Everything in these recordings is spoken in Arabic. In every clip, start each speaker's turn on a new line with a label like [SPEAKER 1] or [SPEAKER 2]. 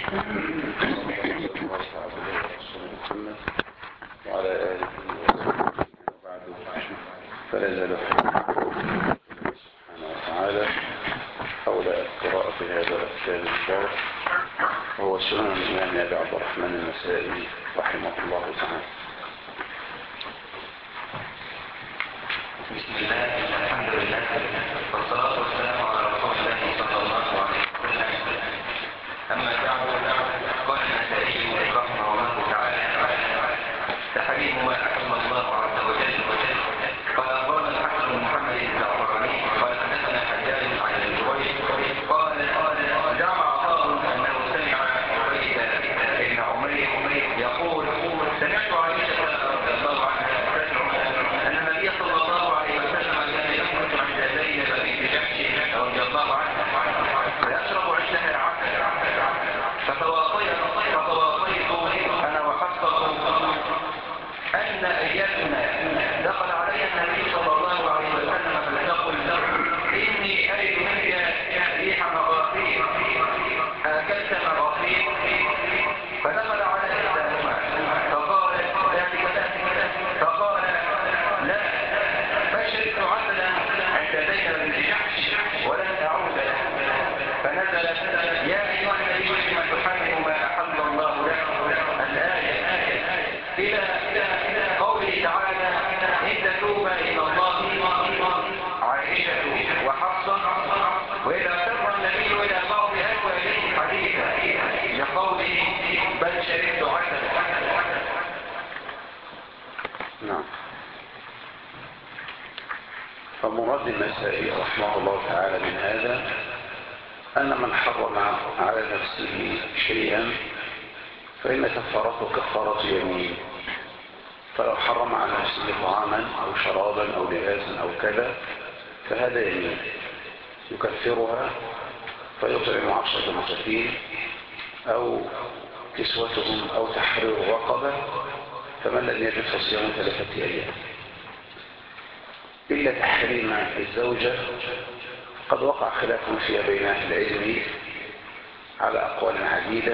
[SPEAKER 1] محمد وعلى آله وصحبه وبعد فلا زال سبحانه وتعالى حول قراءة هذا الكتاب الباب وهو سنن الإمام أبي عبد الرحمن النسائي رحمه الله تعالى.
[SPEAKER 2] بسم الله الحمد لله والصلاة والسلام على رسول الله صلى الله عليه وسلم. أما بعد قال النسائي رحمه الله تعالى تحريم ما أحل الله عز وجل. قال أخبرنا الحسن بن محمد الزعفراني قال حدثنا حجاج عن الزبير قال زعم عطاء أنه سمع عبيد بن عمير يقول سمعت عائشة رضي الله عنها تزعم أن النبي صلى الله عليه وسلم كان يخرج عند زينب بنت جحش رضي الله عنها فيشرب عندها العسل فتواصيت أنا وحفصة أن أيتنا دخل علي النبي صلى الله عليه وسلم فلتقل إني أجد منك ريح مغافير أكلت مغافير فدخل على إحداهما فقال ذلك فقال لا فشربت عسلا عند زينب بنت جحش ولن أعود له فنزل يا أيها النبي لم تحرم ما أحل الله لك الآية إلى قوله تعالى إن تتوبا إلى الله عائشة وحفصة وإذا سر النبي إلى بعض أزواجه حديثا لقوله بل شربت عسلا.
[SPEAKER 1] نعم. فمراد النسائي رحمه الله تعالى من هذا أن من حرم على نفسه شيئا فإن كفارته كفارة يمين. فلو حرم على نفسه طعاما أو شرابا أو لباسا أو كذا فهذا يمين يكفرها فيطعم 10 مساكين أو كسوتهم أو تحرير رقبة فمن لم يجد فصيام 3 أيام. إلا تحريم الزوجة قد وقع خلاف فيها بين أهل العلم على أقوال عديدة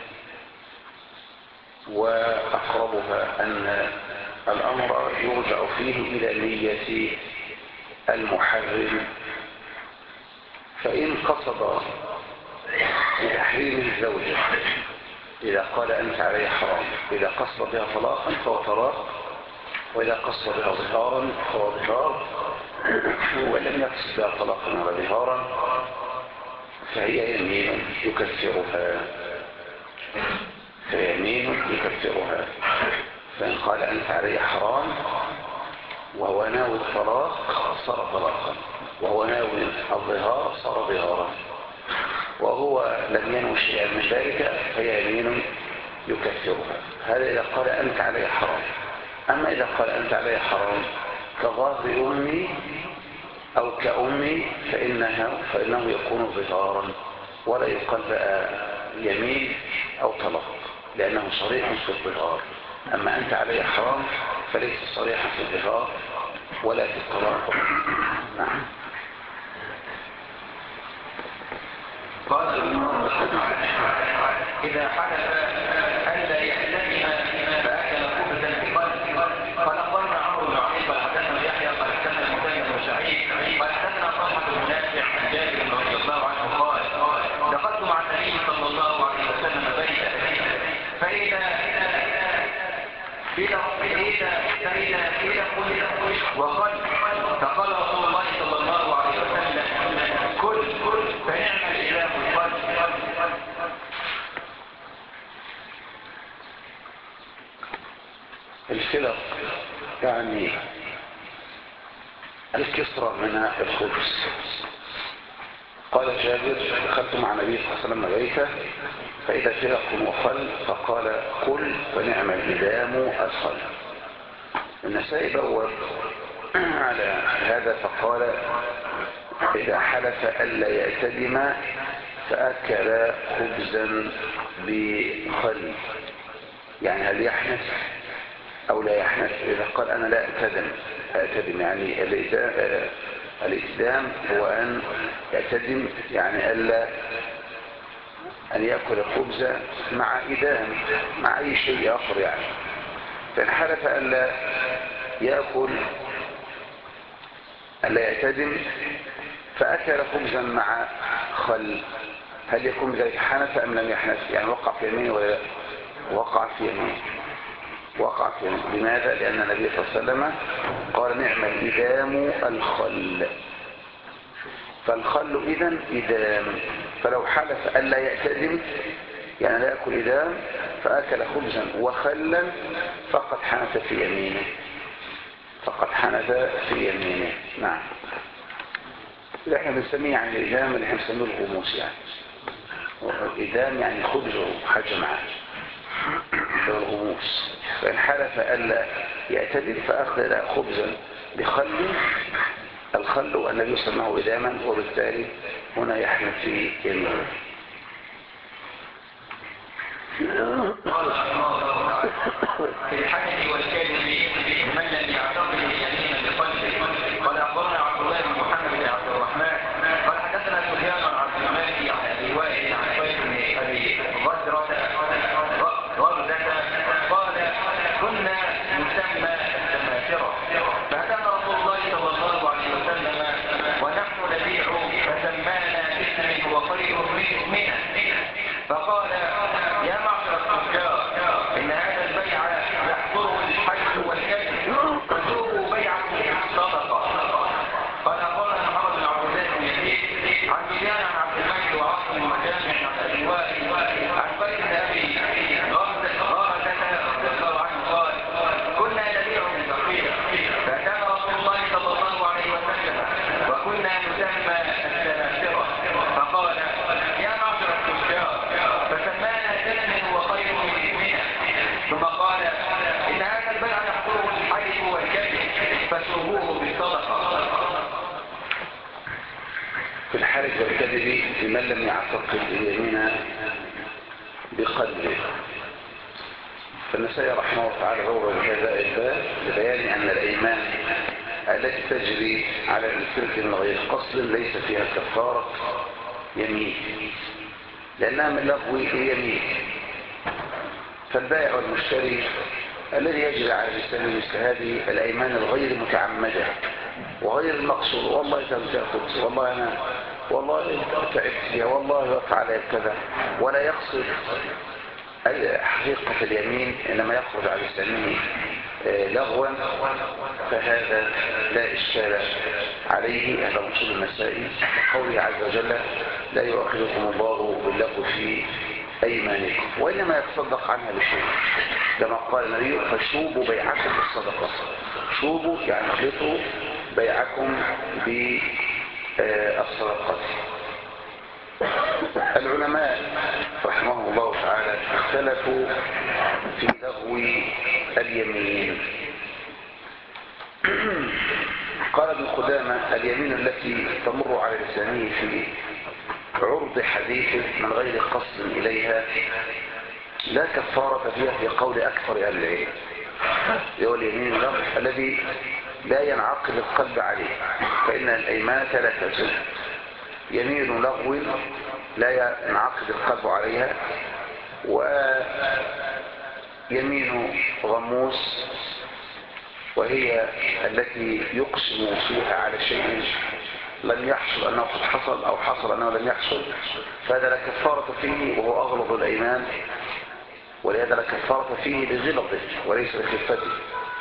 [SPEAKER 1] وأقربها أن الأمر يرجع فيه إلى نية المحرم. فإن قصد بتحريم الزوجة إذا قال أنت علي حرام إذا قصد بها طلاقا فهو طلاق وإذا قصد بها ظهارا فهو ظهار ولم يقصد بها طلاقا ولا ظهارا فهي يمين يكفرها فإن قال أنت علي حرام وهو ناوي الطلاق صار طلاقا وهو ناوي الظهار صار ظهارا وهو لم ينوي شيئا من ذلك فهي يمين يكفرها. هذا إذا قال أنت علي حرام. أما إذا قال أنت علي حرام كظاهر أمي أو كأمي فإنه يكون ظهارا ولا يقال بقى يمين أو طلاق لأنه صريح في الظهار. أما أنت علي حرام فليس صريحا في الظهار ولا في الطلاق. نعم.
[SPEAKER 2] قال الله إذا حدث ألا يحتمل فأكل خبزا بقلب. قال أخبرنا عمرو بن علي قال حدثنا يحيى قال حدثنا مكان بن سعيد قال حدثنا طلحة بن نافع عن جابر رضي الله عنه قال دخلت مع النبي صلى الله عليه وسلم بيتا فإذا وقال فقال رسول الله صلى الله عليه وسلم كل فنعم الإله القلب.
[SPEAKER 1] الفلق يعني الكسرة من الخبز. قال جابر دخلت مع النبي صلى الله عليه وسلم بيته فإذا فلق وخل فقال كل فنعم الإدام الخل. النسائي بوّب على هذا فقال إذا حلف ألا يأتدم فأكل خبزا بخل يعني هل يحنث أو لا يحنث. إذا قال أنا لا أأتدم يعني الإتدام هو أن يأتدم يعني ألا أن يأكل خبز مع إدام مع أي شيء آخر يعني. فإن حلف ألا يأكل ألا يعتدم فأكل خبزا مع خل، هل يكون ذلك حنث أم لم يحنث؟ يعني وقع في يمينه ولا لا؟ وقع في يمينه. وقع في يمينه. لماذا؟ لأن النبي صلى الله عليه وسلم قال نعم الإدام الخل، فالخل إذن إدام. فلو حلف ألا يعتدم يعني لا يأكل إدام فأكل خبزا وخلا فقد حنث في يمينه، فقد حنث في يمينه. نعم. اللي احنا بنسميه يعني الإدام اللي احنا بنسميه الغموس يعني. الإدام يعني خبزه حاجة معاه الغموس. فإن حلف ألا يعتدل فأخذ خبزا بخل، الخل والنبي صلى الله عليه وسلم إداما، وبالتالي هنا يحنث في يمينه.
[SPEAKER 2] في الحنث والكذب لمن لم يعتقد اليمين بقلبه. قال أخبرنا عبد الله بن محمد بن عبد الرحمن قال حدثنا سفيان عن عبد الملك عن أبي وائل عن قيس بن أبي غزرة قال كنا نسمى السماسرة، فأتانا رسول الله صلى الله عليه وسلم ونحن نبيع فسمانا باسم هو خير من اسمنا، فقال يا معشر التجار إن هذا البيع يحضره الحج والكذب فسوقوا بيعكم بالصدقة. قال أخبرنا محمد بن عبد الله بن يزيد عن سفيان عن عبد الملك وعاصم المجامع عن أبي وائل عن قيس بن أبي غرزة رضي الله عنه قال كنا نبيع بالبقيع فأتانا رسول الله صلى الله عليه وسلم وكنا نسمى السماسرة، فقال يا معشر التجار فسمانا باسم هو خير من اسمنا، ثم قال إن هذا البيع يحضره الحلف والكذب فسوقوه بالصدقة.
[SPEAKER 1] في الحلف والكذب لمن لم يعتقد اليمين بقلبه. فالنسائي رحمه الله تعالى روى بهذا الباب لبيان أن الأيمان التي تجري على الإنسان من غير قصد ليس فيها كفارة يمين، لأنها من لغو اليمين. فالبائع والمشتري الذي يجري على الإنسان مثل هذه الأيمان الغير متعمدة وغير المقصود، والله تأخذ، والله أنا والله تعبت فيها، والله وقع علي كذا، ولا يقصد حقيقة اليمين إنما يخرج على لسانه لغوا، فهذا لا إشكال عليه. هذا مقصود النسائي قوله عز وجل لا يؤاخذكم الله باللغو في أيمانكم وإنما يتصدق عنها بشيء، كما قال النبي فشوبوا بيعكم بالصدقة. شوبوا يعني اخلطوا بيعكم بالصدقة. العلماء رحمهم الله تعالى اختلفوا في لغو اليمين. قال ابن قدامة اليمين التي تمر على لسانه في عرض حديث من غير قصد إليها لا كفارة فيها في قول أكثر أهل العلم. هو اليمين اللغو الذي لا ينعقد القلب عليه، فإن الأيمان ثلاثة: يمين لغو لا ينعقد القلب عليها، ويمين غموس وهي التي يقسم فيها على شيء لم يحصل أنه قد حصل أو حصل أنه لم يحصل، فهذا لا كفارة فيه وهو أغلظ الأيمان، ولهذا لا كفارة فيه لغلظه وليس لخفته،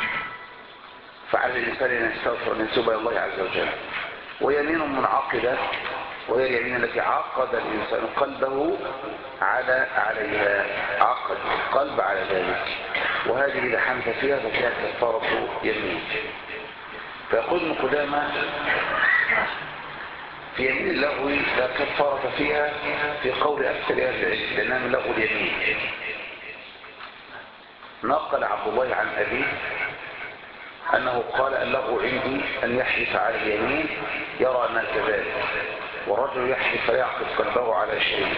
[SPEAKER 1] فعلى الإنسان أن يستغفر أن يتوب إلى الله عز وجل. ويمين منعقدة وهي اليمين التي عقد الإنسان قلبه عليها، عقد القلب على ذلك، وهذه إذا حنث فيها ففيها كفارة يمين. فيقول ابن قدامة في يمين اللغو لا كفارة فيها في قول أكثر أهل العلم لأنها من لغو اليمين. نقل عبد الله عن أبيه أنه قال اللغو عندي أن يحلف على اليمين يرى أنها كذلك، والرجل يحلف فيعقد قلبه على شيء.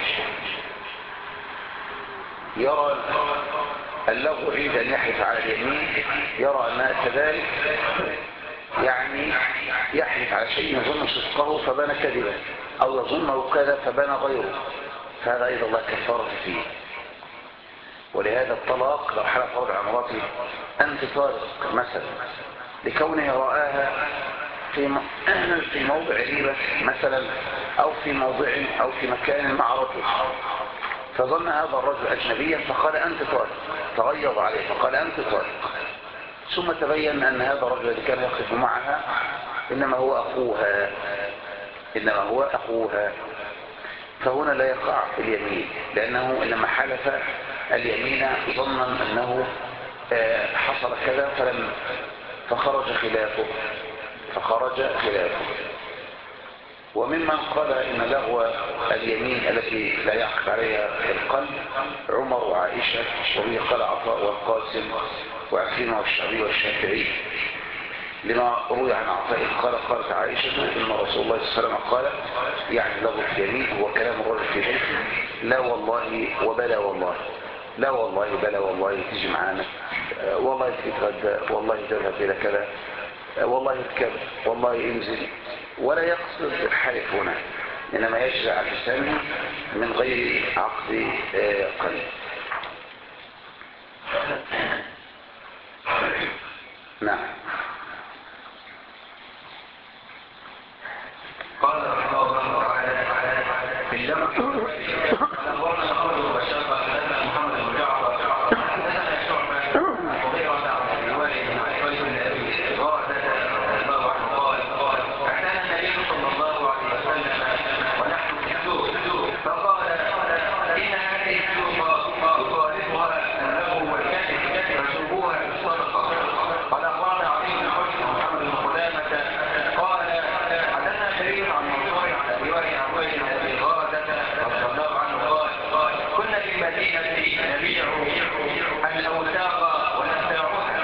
[SPEAKER 1] يرى اللغو عند أن يحلف على اليمين يرى أنها كذلك، يعني يحلف على شيء يظن صدقه فبان كذبا، أو يظنه كذا فبان غيره، فهذا أيضا لا كفارة فيه. ولهذا الطلاق لو حلف رجل على مراته أنت طالق مثلا لكونه رآها في موضع غيبة مثلا، أو في موضع أو في مكان مع رجل، فظن هذا الرجل أجنبيا فقال أنت طالق، تغيظ عليه فقال أنت طالق، ثم تبين أن هذا الرجل الذي كان يقف معها إنما هو أخوها، فهنا لا يقع اليمين، لأنه إنما حلف اليمين ظنا أنه حصل كذا فخرج خلافه. وممن قال إن لغو اليمين التي لا يعقد عليها القلب عمر وعائشة، وبه قال عطاء والقاسم وعكرمة والشعبي والشافعي، لما روي عن عطاء قالت عائشة إن رسول الله صلى الله عليه وسلم قال يعني لغو اليمين هو كلام الرجل في بيته لا والله وبلا والله، لا والله بلا والله تيجي معانا، والله تتغدى، والله تذهب إلى كذا، والله اركب، والله انزل، ولا يقصد الحلف هنا، إنما يجري على لسانه من غير عقد قلب. نعم.
[SPEAKER 2] قال رحمه الله تعالى في اللمح أخبرنا خالد وبشار حدثنا محمد بن جعفر حدثنا شعبة وغيرة عن الوالد بن عبيد بن أبي غاثة رضي الله عنه قال أتانا النبي صلى الله عليه وسلم ونحن في السوق فقال إن هذه السوق يخالفها النبو والكذب فشربوها بالصدقة. قال أخبرنا علي بن حسن ومحمد بن قدامة قال حدثنا شريك عن منصور عن أبي وائل عن وائل بن أبي غاثة رضي الله عنه قال كنا في المدينة نبيع الأوساق ونبتاعها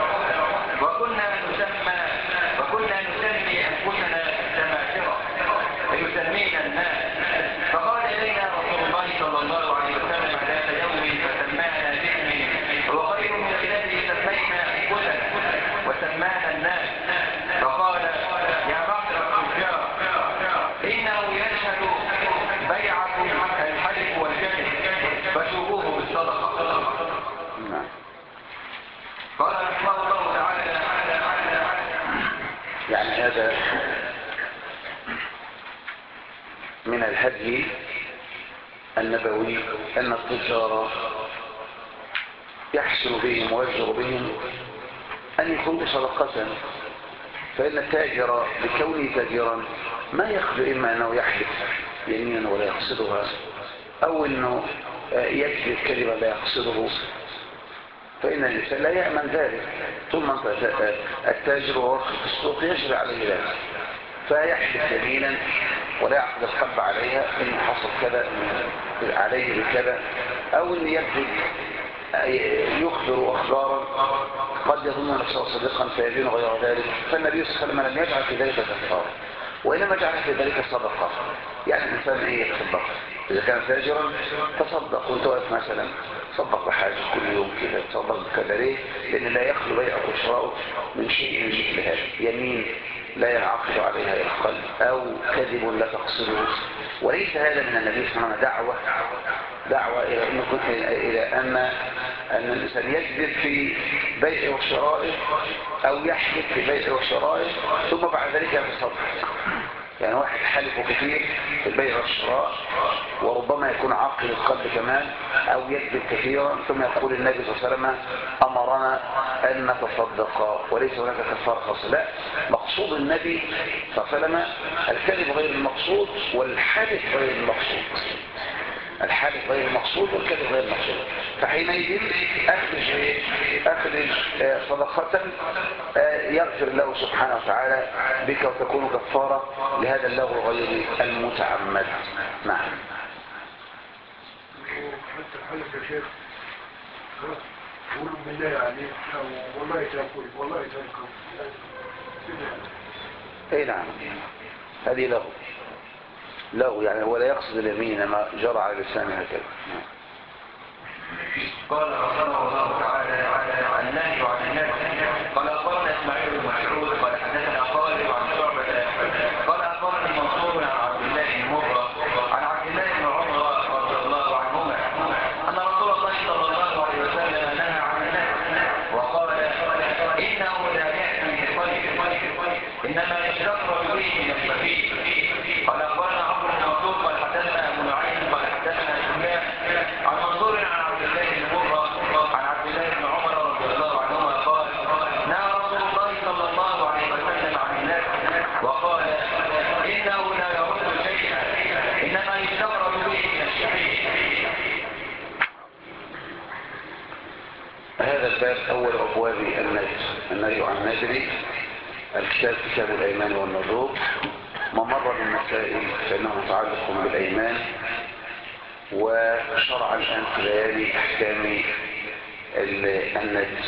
[SPEAKER 2] وكنا نسمي أنفسنا التماثرة فيسمينا الناس، فقال إلينا رسول الله صلى الله عليه وسلم ذات يوم فسمانا باسم وخير من الذي سمينا أنفسنا وسمانا الناس، فقال يا معشر التجار إنه يشهد بيعكم الحلف والكذب فشوفوه بالصدقة. قال رحمه الله تعالى
[SPEAKER 1] يعني هذا من الهدي النبوي أن التجار يحسن بهم ويجر بهم أن يكونوا صدقة، فإن التاجر بكونه تاجرا ما يخلو إما أنه يحلف يمينا ولا يقصدها، أو أنه يكذب كذبا لا يقصده، فإن الإنسان لا يأمن ذلك. ثم التاجر وهو في السوق يجري عليه ذلك، فيحلف يمينا ولا يعقد القلب عليها إن حصل كذا عليه بكذا، أو أن يكذب يخبر أخبارا قد يظن نفسه صديقا فيبين غير ذلك، فالنبي صلى الله عليه وسلم لم يجعل في ذلك كفارة وإنما جعل في ذلك صدقة. يعني الإنسان يتصدق، إذا كان تاجرا تصدق وانت واقف مثلا تصدق بحاجة كل يوم كده، تصدق بكذا. ليه؟ لأن لا يخلو بيعك وشراؤك من شيء من مثل هذا، يمين لا ينعقد عليها القلب أو كذب لا تقصده. وليس هذا من النبي صلى الله عليه وسلم دعوة إلى أن الإنسان يكذب في بيع وشرائه أو يحلف في بيع وشرائه ثم بعد ذلك يتصدق. يعني واحد حلفه كثير في البيع والشراء وربما يكون عاقل القلب كمان، أو يكذب كثيرا، ثم يقول النبي صلى الله عليه وسلم أمرنا أن نتصدق وليس هناك كفارة خاصة. لا، مقصود النبي صلى الله عليه وسلم الكذب غير المقصود والحلف غير المقصود، الحلف غير المقصود والكذب غير المقصود. فحينئذ أخرج صدقة يغفر الله سبحانه وتعالى بك وتكون كفارة لهذا اللغو غير المتعمد. نعم.
[SPEAKER 3] حتى الحلف يا شيخ قولوا بالله عليك والله تأكل والله تأكل.
[SPEAKER 1] اي نعم، هذه لغو يعني هو لا يقصد اليمين ما جرى على لسانه هكذا.
[SPEAKER 2] قال رحمه الله تعالى النهي عن الناس. قال أخبرنا إسماعيل بن مسعود قال حدثنا خالد عن شعبة قال أخبرني منصور عن عبد الله بن مرة عن عبد الله بن عمر رضي الله
[SPEAKER 1] هذا الباب أول أبواب النهي عن النذر. الكتاب كتاب الأيمان والنذور. ما مر من مسائل فإنه متعلق بالأيمان، وشرع الآن في بيان أحكام النذر.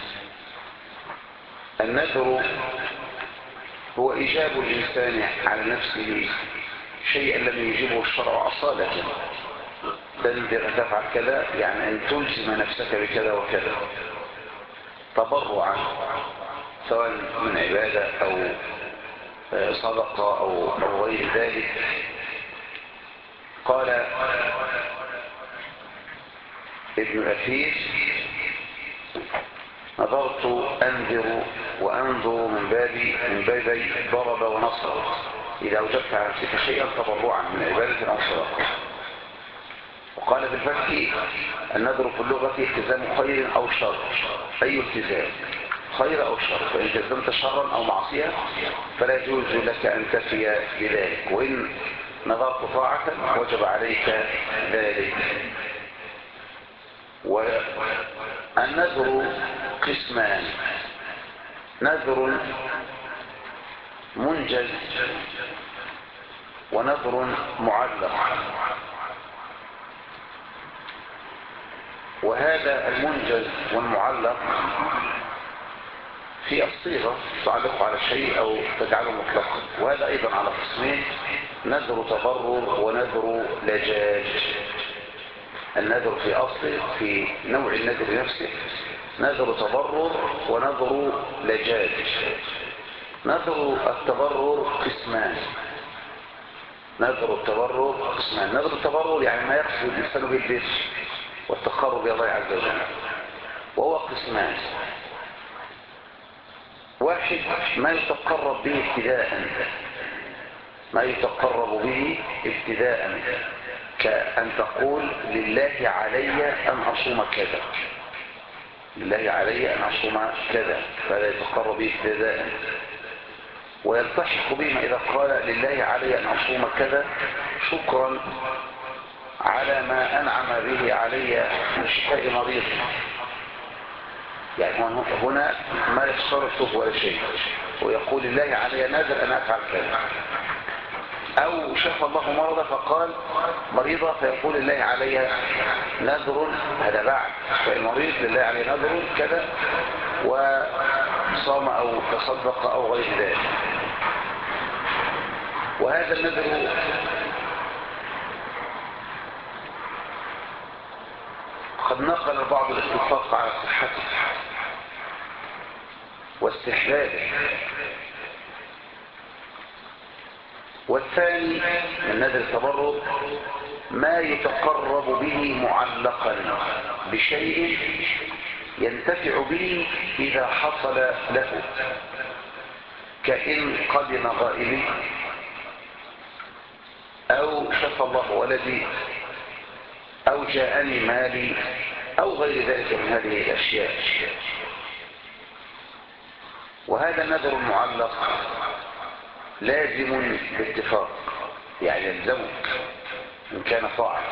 [SPEAKER 1] النذر هو إيجاب الإنسان على نفسه شيئا لم يجيبه الشرع أصالة. تنذر أن تفعل كذا، يعني أن تلزم نفسك بكذا وكذا تبرعا، سواء من عبادة أو صدقة أو غير ذلك. قال ابن الأثير: نظرت أنذر وأنظر من بابي ضرب ونصر، إذا أوجبت على نفسك شيئا تبرعا من عبادة أو صدقة. وقال في الفتح: النذر في اللغة التزام خير أو شر. أي التزام؟ خير أو شر. فإن التزمت شرا أو معصية فلا يجوز لك أن تفي بذلك، وإن نظرت طاعة وجب عليك ذلك. والنذر قسمان: نذر منجز ونذر معلق. وهذا المنجز والمعلق في الصيغة تعلق على شيء أو تجعله مطلقا، وهذا أيضا على قسمين: نذر تضرر ونذر لجاج. النذر في أصله في نوع النذر نفسه نذر تضرر ونذر لجاج. نذر التضرر قسمان. نذر التضرر قسمان: نذر التضرر يعني ما يقصد الإنسان بالبر والتقرب إلى الله عز وجل، وهو قسمان: واحد ما يتقرب به ابتداء، ما يتقرب به ابتداء، كأن تقول لله علي أن أصوم كذا، لله علي أن أصوم كذا، فلا يتقرب به ابتداء. ويلتحق بما إذا قال لله علي أن أصوم كذا شكرا على ما أنعم به علي من شفاء مريض، يعني هنا ما يشترطه ولا شيء، ويقول لله علي نذر أن أفعل كذا. أو شفى الله مرضى فقال مريضة فيقول لله علي نذر، هذا بعد فالمريض لله علي نذر كذا وصام أو تصدق أو غير ذلك. وهذا النذر قد نقل البعض الاتفاق على صحته واستحبابه. والثاني من نذر التبرع ما يتقرب به معلقا بشيء ينتفع به إذا حصل له، كإن قدم غائبي أو شفى الله ولدي أو جاءني مالي أو غير ذلك من هذه الأشياء. وهذا النذر المعلق لازم باتفاق، يعني يلزمك إن كان طاعة.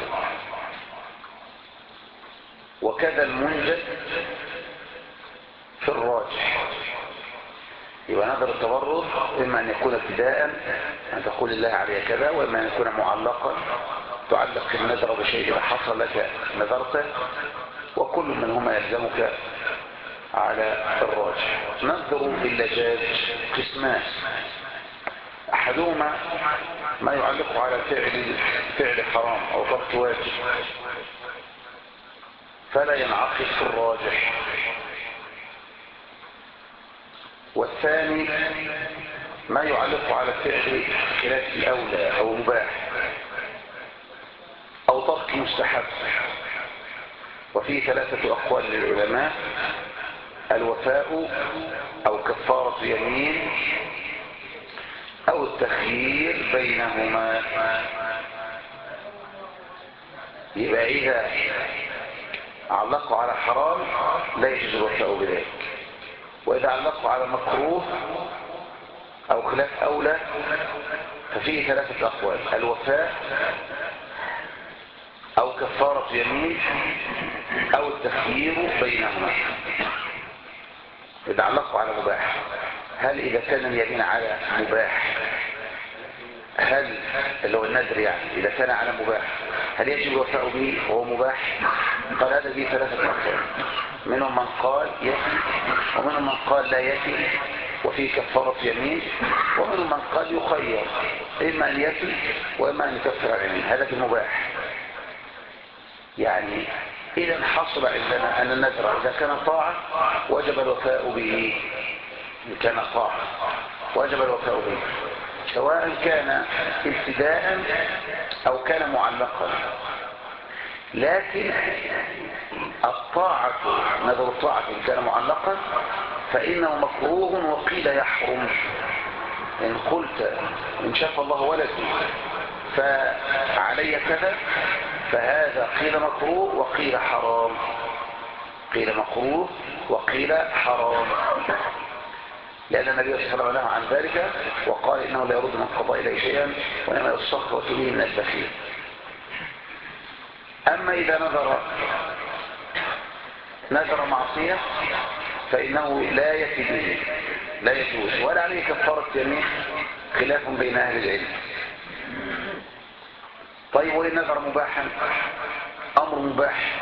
[SPEAKER 1] وكذا المنجز في الراجح. يبقى نذر التبرع إما أن يكون ابتداء أن تقول الله علي كذا، وإما أن يكون معلقا تعلق النذر بشيء إذا حصل لك نذرته، وكل منهما يلزمك على الراجح. نذر اللجاج قسمان: أحدهما ما يعلق على فعل حرام أو ترك واجب فلا ينعقد في الراجح. والثاني ما يعلق على فعل خلاف الأولى أو مباح أو ترك مستحب. وفيه 3 أقوال للعلماء: الوفاء أو كفارة يمين أو التخيير بينهما. يبقى إذا علقوا على حرام لا يجوز الوفاء بذلك، وإذا علقوا على مكروه أو خلاف أولى ففيه 3 أقوال: الوفاء أو كفارة يمين أو التخيير بينهما. إذا علقوا على مباح، هل إذا كان اليمين على مباح، هل اللي هو النذر يعني إذا كان على مباح هل يجب الوفاء به وهو مباح؟ قال هذا به ثلاثة أقوال، منهم من قال يفي، ومنهم من قال لا يفي وفيه كفارة يمين، ومنهم من قال يخير إما أن يفي وإما أن يكفر اليمين. هذا في المباح. يعني إذا حصل عندنا أن النذر إذا كان طاعة وجب الوفاء به، إن كان طاعة وجب الوفاء به، سواء كان ابتداء أو كان معلقا. لكن الطاعة، نذر الطاعة إن كان معلقا فإنه مكروه وقيل يحرم. إن قلت إن شاف الله ولدي فعلي كذا، فهذا قيل مكروه وقيل حرام، قيل مكروه وقيل حرام، لأن النبي صلى الله عليه وسلم نهى عن ذلك وقال إنه لا يرد من القضاء إليه شيئا وإنما يستخلص به من البخيل. أما إذا نذر معصية فإنه لا يفي به، لا يجوز ولا عليه كفارة يمين، خلاف بين أهل العلم. طيب وإن نذر مباحا، أمر مباح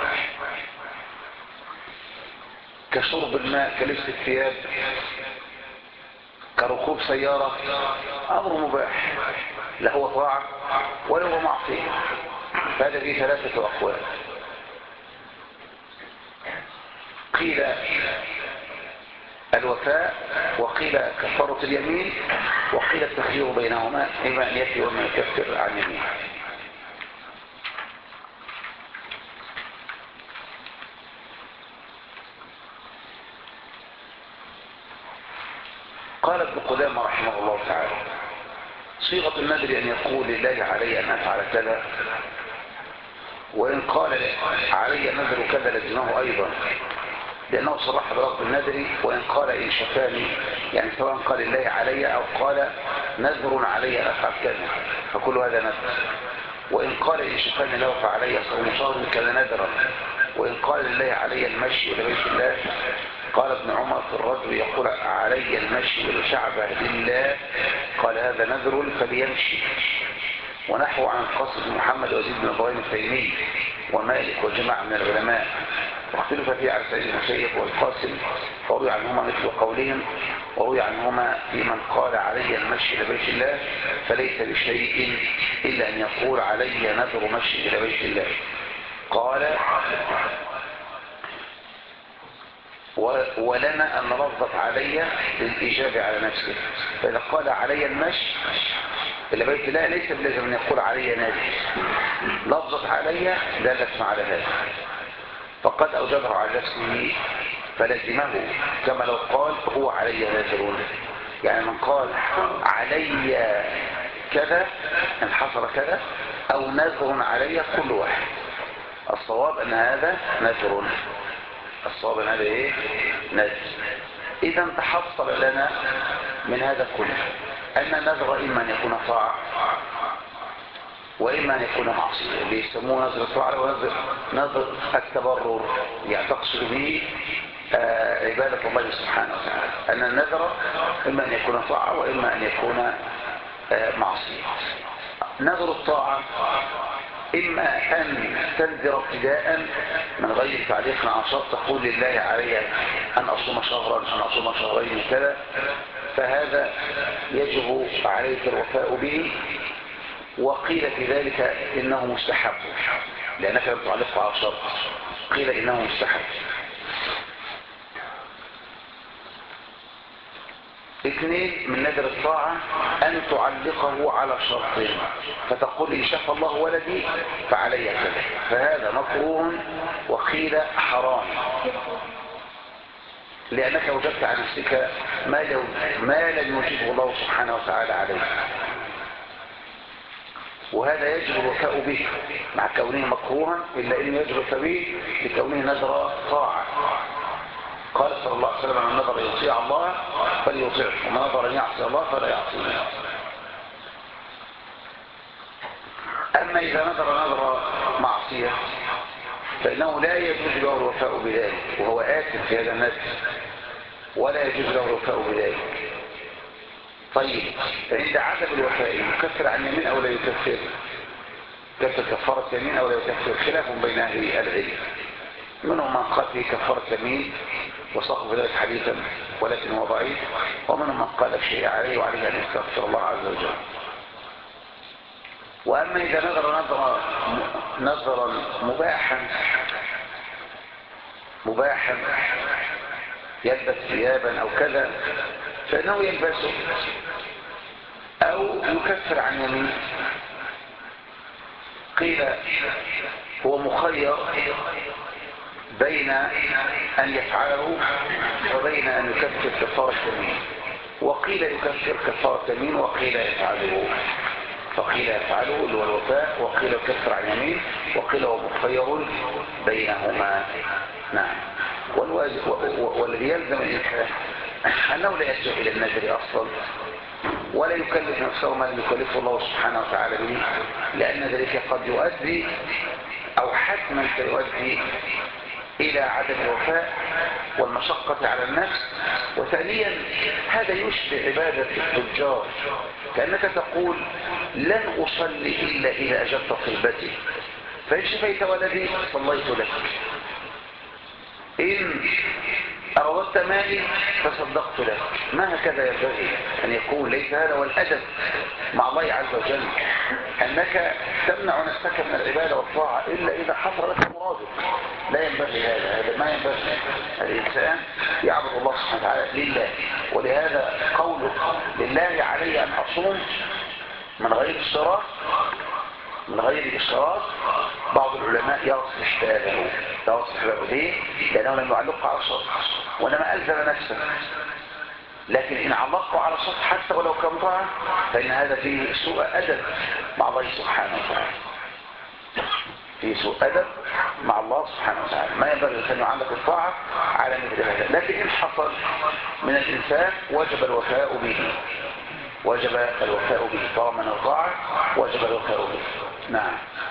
[SPEAKER 1] كشرب الماء، كلبس الثياب، كركوب سيارة، أمر مباح لا هو طاعة ولا هو معصية. فهذا فيه ثلاثة أقوال، قيل الوفاء وقيل كفارة اليمين وقيل التخيير بينهما، إما أن يفي وما يكفر عن يمين. قال ابن قدامة رحمه الله تعالى صيغة النذر أن يقول لله علي أن أفعل كذا، وإن قال علي نذر كذا لزمه أيضا، لأنه صرح برب النذر. وإن قال إن شفاني، يعني سواء قال الله علي أو قال نذر علي أن أفعل كذا، فكل هذا نذر. وإن قال إن شفاني له فعلي صوم شهر كان نذرا. وإن قال لله علي المشي إلى بيت الله، قال ابن عمر في الرجل يقول علي المشي إلى شعبه لله، قال هذا نذر فليمشي. ونحو عن القاسم بن محمد وزيد بن ابراهيم التيمي ومالك وجماعة من العلماء، واختلف فيه على سعيد المسيب والقاسم، وروي عنهما مثل قولهم، وروي عنهما في من قال علي المشي إلى بيت الله فليس بشيء إلا أن يقول علي نذر مشي إلى بيت الله. قال ولنا أن لفظة علي للإجابة على نفسه، فإذا قال علي المشي إلى بيت الله ليس بلازم أن يقول علي نذر، لفظة علي دلت على هذا، فقد أوجبه على نفسه فلزمه، كما لو قال هو علي نذر. يعني من قال علي كذا إن حصل كذا أو نذر علي كل واحد، الصواب أن هذا نذر، الصواب أن هذا إيه؟ نذر. إذا تحصل لنا من هذا كله أن النذر إما أن يكون طاعة وإما أن يكون معصية، اللي يسموه نذر الطاعة ونذر التبرر، يعني تقصد به عبادة الله سبحانه وتعالى. أن النذر إما أن يكون طاعة وإما أن يكون معصية. نذر الطاعة إما أن تنذر ابتداء من غير تعليق عن شرط، تقول لله علي أن أصوم شهرا أن أصوم شهرين كذا، فهذا يجب عليك الوفاء به. وقيل في ذلك إنه مستحب لأنك لم تعلقه على شرط، قيل إنه مستحب. اثنين من نذر الطاعة أن تعلقه على شرط، فتقول إن شاف الله ولدي فعلي كذا، فهذا مكروه وقيل حرام، لأنك وجدت عن نفسك ما لم يجبه الله سبحانه وتعالى عليه، وهذا يجب الوفاء به مع كونه مكروها، إلا إنه يجب الوفاء به لكونه نذر طاعة. قال صلى الله عليه وسلم من نذر يطيع الله فليطيعه ومن نذر أن يعصي الله فلا يعصيه. أما إذا نذر معصية فإنه لا يجوز له الوفاء بذلك، وهو آثم في هذا النذر، ولا يجوز له الوفاء بذلك. طيب عند عدم الوفاء يكفر عن يمين أو لا يكفر؟ كفر كفارة يمين أو لا يكفر؟ خلاف بين أهل العلم، منهم من قال فيه كفارة يمين وصاحب ذلك حديثا ولكن هو ضعيف، ومنهم من قال شيء عليه وعليه أن يستغفر الله عز وجل. وأما إذا نظرا مباحا يلبس ثيابا أو كذا فإنه يلبسه أو يكفر عن يمين. قيل هو مخير بين أن يفعله وبين أن يكفر كفارة يمين، وقيل يكفر كفارة يمين وقيل يفعله، فقيل يفعله اللي هو الوفاء، وقيل يكفر عن يمين، وقيل هو مخير بينهما. نعم. والذي يلزم الإنسان أنه لا يلجأ إلى النذر أصلا ولا يكلف نفسه ما لم يكلفه الله سبحانه وتعالى به، لأن ذلك قد يؤدي أو حتما سيؤدي إلى عدم الوفاء والمشقة على النفس. وثانيا هذا يشبه عبادة التجار، كأنك تقول لن أصلي إلا إذا أجبت طلبتي، فإن شفيت ولدي صليت لك، إن أردت مالي فصدقت لك. ما هكذا ينبغي أن يكون. ليس هذا هو الأدب مع الله عز وجل، أنك تمنع نفسك من العبادة والطاعة إلا إذا حصل لك مرادك. لا ينبغي هذا ما ينبغي. الإنسان يعبد الله سبحانه وتعالى لله، ولهذا قوله لله علي أن أصوم من غير اشتراط بعض العلماء يصلح بابه ليه؟ لأنه لم يعلقه على شرط وإنما ألزم نفسه. لكن إن علقه على شرط حتى ولو كان طاعة فإن هذا فيه سوء أدب مع الله سبحانه وتعالى، فيه سوء أدب مع الله سبحانه وتعالى. ما ينبغي أن يعلق الطاعة على مثل هذا. لكن إن حصل من الإنسان وجب الوفاء به، طالما من الطاعة وجب الوفاء به. نعم.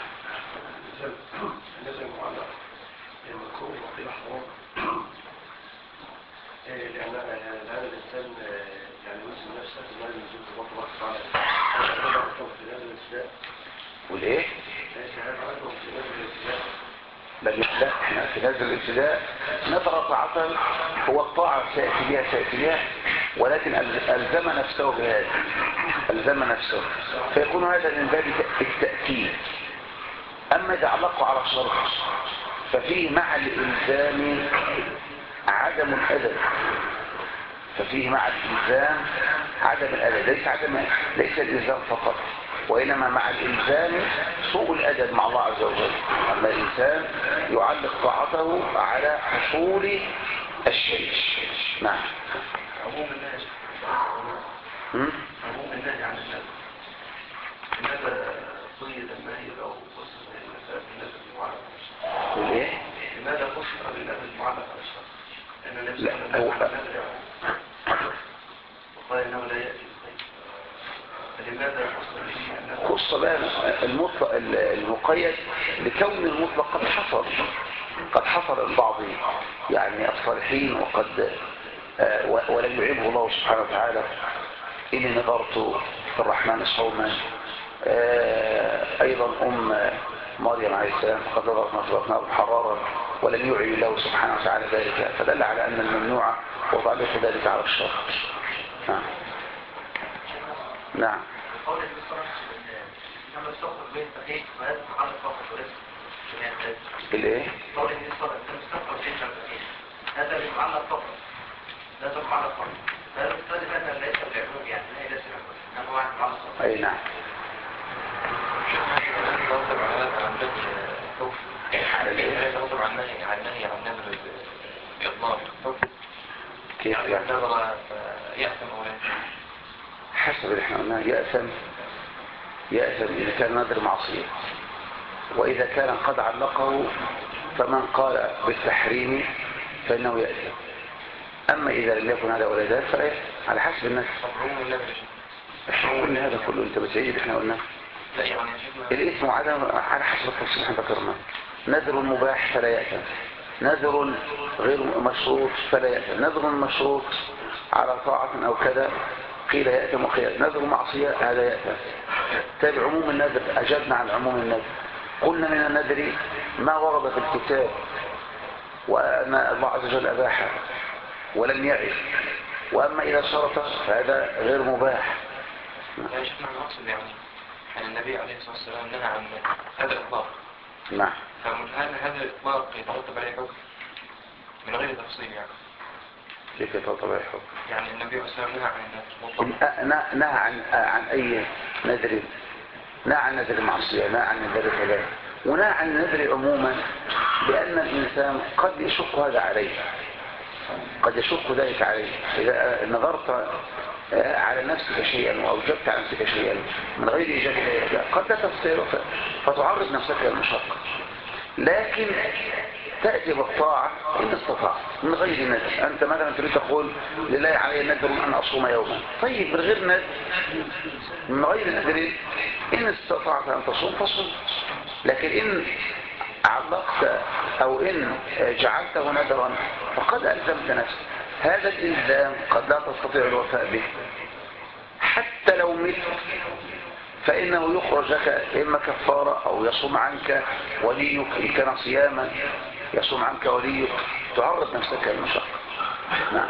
[SPEAKER 3] لأن هذا الإنسان يعني يسمى نفسه ما يجوز الله تبارك وتعالى.
[SPEAKER 1] والإيه؟ لا احنا في نزل الابتداء نظر طاعة هو الطاعة سيأتي بها ولكن ألزم نفسه بهذا، ألزم نفسه، فيكون هذا من باب التأكيد. أما إذا علقوا على شرط ففيه مع الإلزام عدم الأدب، ليس الإلزام فقط، وإنما مع الإلزام سوء الأدب مع الله عز وجل. أما الإنسان يعلق طاعته على حصول الشيء. نعم.
[SPEAKER 3] عموم الناس عن الناس لماذا قيد النهي أو قصد الناس المعلق على الشرط؟
[SPEAKER 1] ليه؟
[SPEAKER 3] لماذا قصد الناس المعلق على الشرط؟ لأن الناس وقال إنه لا يأتي لماذا
[SPEAKER 1] خص بقى المطلق المقيد لكون المطلق قد حصل البعض يعني الصالحين وقد ولم يعيبه الله سبحانه وتعالى. إني نظرت في الرحمن صوما. أيضا مريم عليه السلام قد نظرت نظرتنا محررا ولم يعيب الله سبحانه وتعالى ذلك، فدل على أن الممنوع وضعله ذلك على الشر. نعم.
[SPEAKER 2] قول الصلاة لما استغفر بين تحيك فهذا على الفقر ورزق
[SPEAKER 1] الايه؟
[SPEAKER 2] قول الصلاة لما استغفر بين تحيك هذا يتعلق فقط، لا تتعلق فقط، هذا الصلاة هذا ليس بالعموم يعني لا يلزم انما هو يتعلق فقط.
[SPEAKER 1] اي نعم.
[SPEAKER 2] يغضب على هذا عن نهي يغضب عن نهي عن نذر الإضمار
[SPEAKER 1] كيف
[SPEAKER 2] يعني نذر يأثم أو لا
[SPEAKER 1] حسب اللي احنا قلناه. يأثم إذا كان نذر معصية، وإذا كان قد علقه فمن قال بالتحريم فإنه يأثم. أما إذا لم يكن هذا ولا ذلك فلا يأثم على حسب الناس. احنا قلنا هذا كله، انت بتعيد احنا قلناه. الاسم عدم على حسب التفصيل احنا ذكرناه. نذر مباح فلا يأثم، نذر غير مشروط فلا يأثم، نذر مشروط على طاعة أو كذا قيل يأثم وقيل نذر معصية هذا يأثم. تابع عموم النذر، أجبنا عن عموم النذر، قلنا من النذر ما ورد في الكتاب وأن الله عز وجل أباحه ولم يعف، وأما إذا شرط فهذا غير مباح.
[SPEAKER 2] يا شيخنا المقصد يعني النبي عليه الصلاة والسلام نهى عن هذا الإطلاق.
[SPEAKER 1] نعم.
[SPEAKER 2] فهل هذا الإطلاق يترتب عليه حكم من غير تفصيل يعني؟
[SPEAKER 1] كيف يترتب عليه حكم؟
[SPEAKER 2] يعني النبي عليه الصلاة والسلام نهى عن النذر.
[SPEAKER 1] نهى عن أي نذر؟ نهى عن نذر المعصية، نهى عن نذر كذا، ونهى عن النذر عموما، لأن الإنسان قد يشق هذا عليه، قد يشق ذلك عليه. إذا نظرت على نفسك شيئا وأوجبت عن نفسك شيئا من غير إيجاب ذلك قد لا تستطيع فتعرض نفسك للمشقة، لكن تأتي بالطاعة إن استطعت من غير نذر. أنت مثلا تريد تقول لله علي نذر أن أصوم يوما، طيب من غير نذر، من غير نذر إن استطعت أن تصوم فصوم، لكن إن علقت أو إن جعلته نذرا فقد ألزمت نفسك. هذا الإلزام قد لا تستطيع الوفاء به، حتى لو مت فإنه يخرج لك إما كفارة أو يصوم عنك وليك، إن كان صياما يصوم عنك وليك، تعرض نفسك للمشقة. نعم.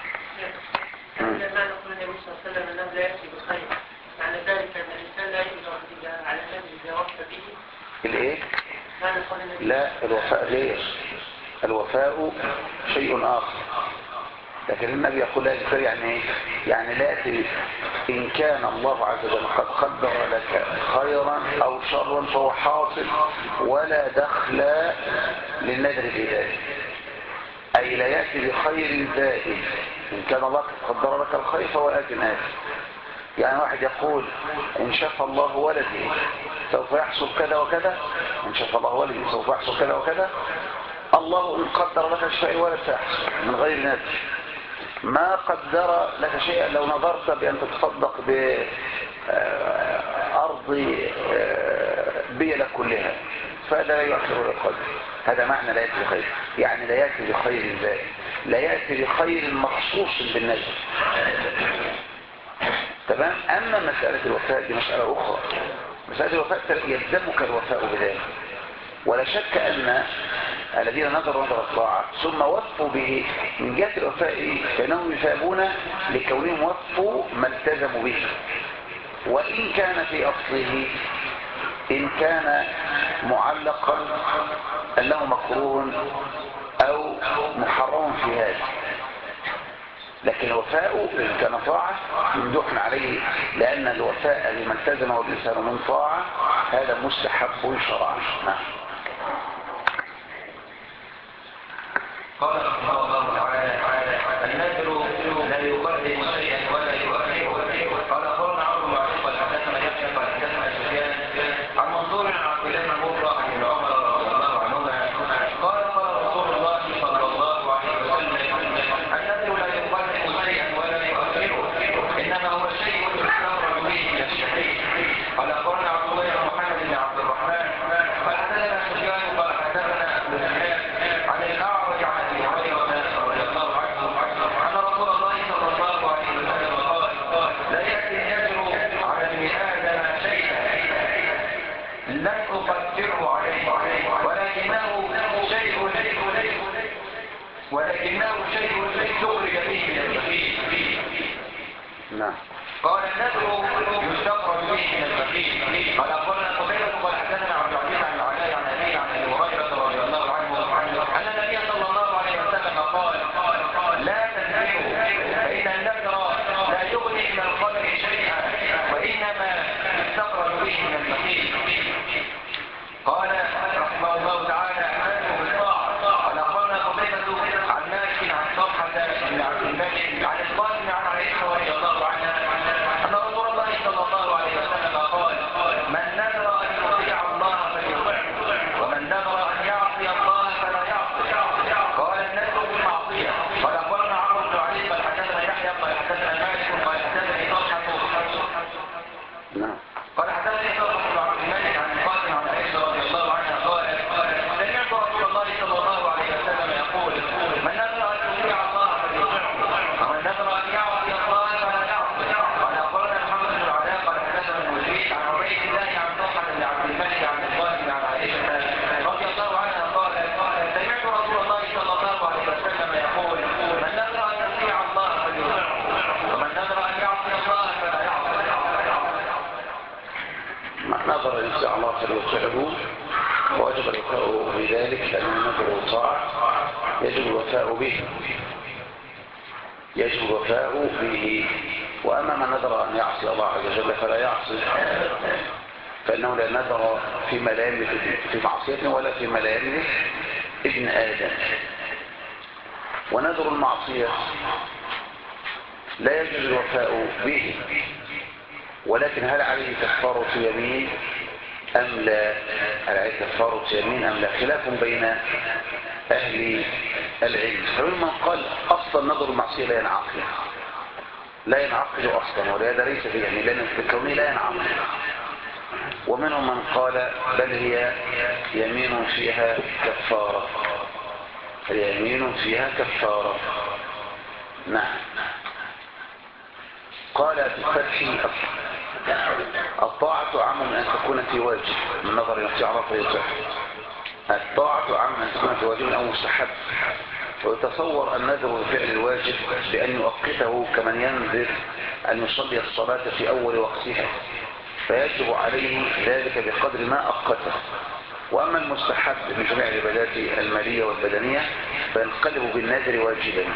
[SPEAKER 4] لما نقول النبي صلى الله عليه وسلم أنه لا يأتي بخير، معنى ذلك أن الإنسان لا يقدر على النبي إذا وفى به؟
[SPEAKER 1] الإيه؟ لا، الوفاء غير، الوفاء شيء آخر. لكن النبي يقول لا يذكر يعني ايه؟ يعني لا يأتي إن كان الله عز وجل قد قدر لك خيرا أو شرا فهو حاصل ولا دخل للنذر في ذلك، أي لا يأتي بخير زائد. إن كان الله قد قدر لك الخير فهو آت. يعني واحد يقول إن شاف الله ولدي سوف يحصل كذا وكذا، إن شاف الله ولدي سوف يحصل كذا وكذا، الله إن قدر لك الشيء ولا تحصل من غير نذر. ما قدر لك شيئا لو نظرت بأن تتصدق بأرض بيلة كلها فهذا لا يؤثر القدر. هذا معنى لا يأتي بخير، يعني لا يأتي بخير زائد، لا يأتي بخير مخصوص بالنذر. تمام. أما مسألة الوفاء دي مسألة أخرى، مسألة الوفاء يلزمك الوفاء بذلك، ولا شك أن الذين نظروا نظر الطاعة ثم وفوا به من جهة الوفاء فإنهم يثابون لكونهم وفوا ما التزموا به، وإن كان في أصله إن كان معلقا أنه مكروه أو محرم في هذا، لكن الوفاء إن كان طاعة ممدوح عليه، لأن الوفاء لمن التزمه الإنسان من طاعة هذا مستحب شرعا.
[SPEAKER 2] قال رحمه الله تعالى النذر لا يقدم شيئا ولا يؤخره. قال أخبرنا عمرو بن عاصم قال حدثنا يحيى قال حدثنا سفيان عن منصور عن عبد الله بن مرة عن ابن عمر رضي الله عنهما قال قال رسول الله صلى الله عليه وسلم النذر لا يقدم شيئا ولا يؤخره، إنما هو شيء يستغرق به من الشحيح. قال أخبرنا عبد الله بن محمد بن عبد الرحمن قال حدثنا سفيان قال حدثنا ابن زياد عن الأعرج عن أبي هريرة رضي الله عنه أن رسول الله صلى الله عليه وسلم قال لا يأتي النذر على ابن آدم شيئا لم تقدره عليه ولكنه شيء تخرج به من البخيل.
[SPEAKER 1] نعم.
[SPEAKER 2] قال النذر يستخرج به من البخيل. قال أخبرنا قتيبة قال حدثنا عبد العزيز عن العلاء عن أبيه عن أبي هريرة رضي الله عنه أن النبي صلى الله عليه وسلم قال لا تنذروا فإن النذر لا يغني من القدر شيئا وإنما يستخرج به من البخيل. قال رحمه الله تعالى النذر بالطاعة. قال أخبرنا قتيبة عن مالك عن طلحة بن عبد الملك عن القاسم عن عائشة رضي الله عنها أن رسول الله صلى الله عليه وسلم قال من نذر أن يطيع الله فليطعه ومن نذر أن يعصي الله فلا يعصي. قال النذر بالمعصية. قال أخبرنا عمرو بن علي قال حدثنا يحيى قال حدثنا مالك قال حدثني طلحة قال حدثني طلحة بن عبد الملك عن القاسم عن عائشة رضي الله عنها قال سمعت رسول الله صلى الله عليه وسلم
[SPEAKER 1] ذلك لأن النذر طاعة يجب الوفاء به، يجب الوفاء به. وأما من نذر أن يعصي الله عز وجل فلا يعصي، فإنه لا نذر فيما لا يملك في معصيته ولا فيما لا يملك ابن آدم. ونذر المعصية لا يجوز الوفاء به، ولكن هل عليه كفارة يمين أم لا؟ هل عليه كفارة يمين أم لا؟ خلاف بين أهل العلم. فممن قال أصلا نذر المعصية لا ينعقد أصلا، ولهذا ليس فيه يعني لأن الكوني لا ينعقد. ومنهم من قال بل هي يمين فيها كفارة، هي يمين فيها كفارة. نعم. قال في الفتح الطاعة أعم من أن تكون في واجب، من نظر الاستعراف يصح. الطاعة أعم من أن تكون في واجب أو مستحب. ويتصور النذر بفعل الواجب بأن يؤقته كمن ينذر أن يصلي الصلاة في أول وقتها، فيجب عليه ذلك بقدر ما أقته. وأما المستحب من جميع العبادات المالية والبدنية فينقلب بالنذر واجبا،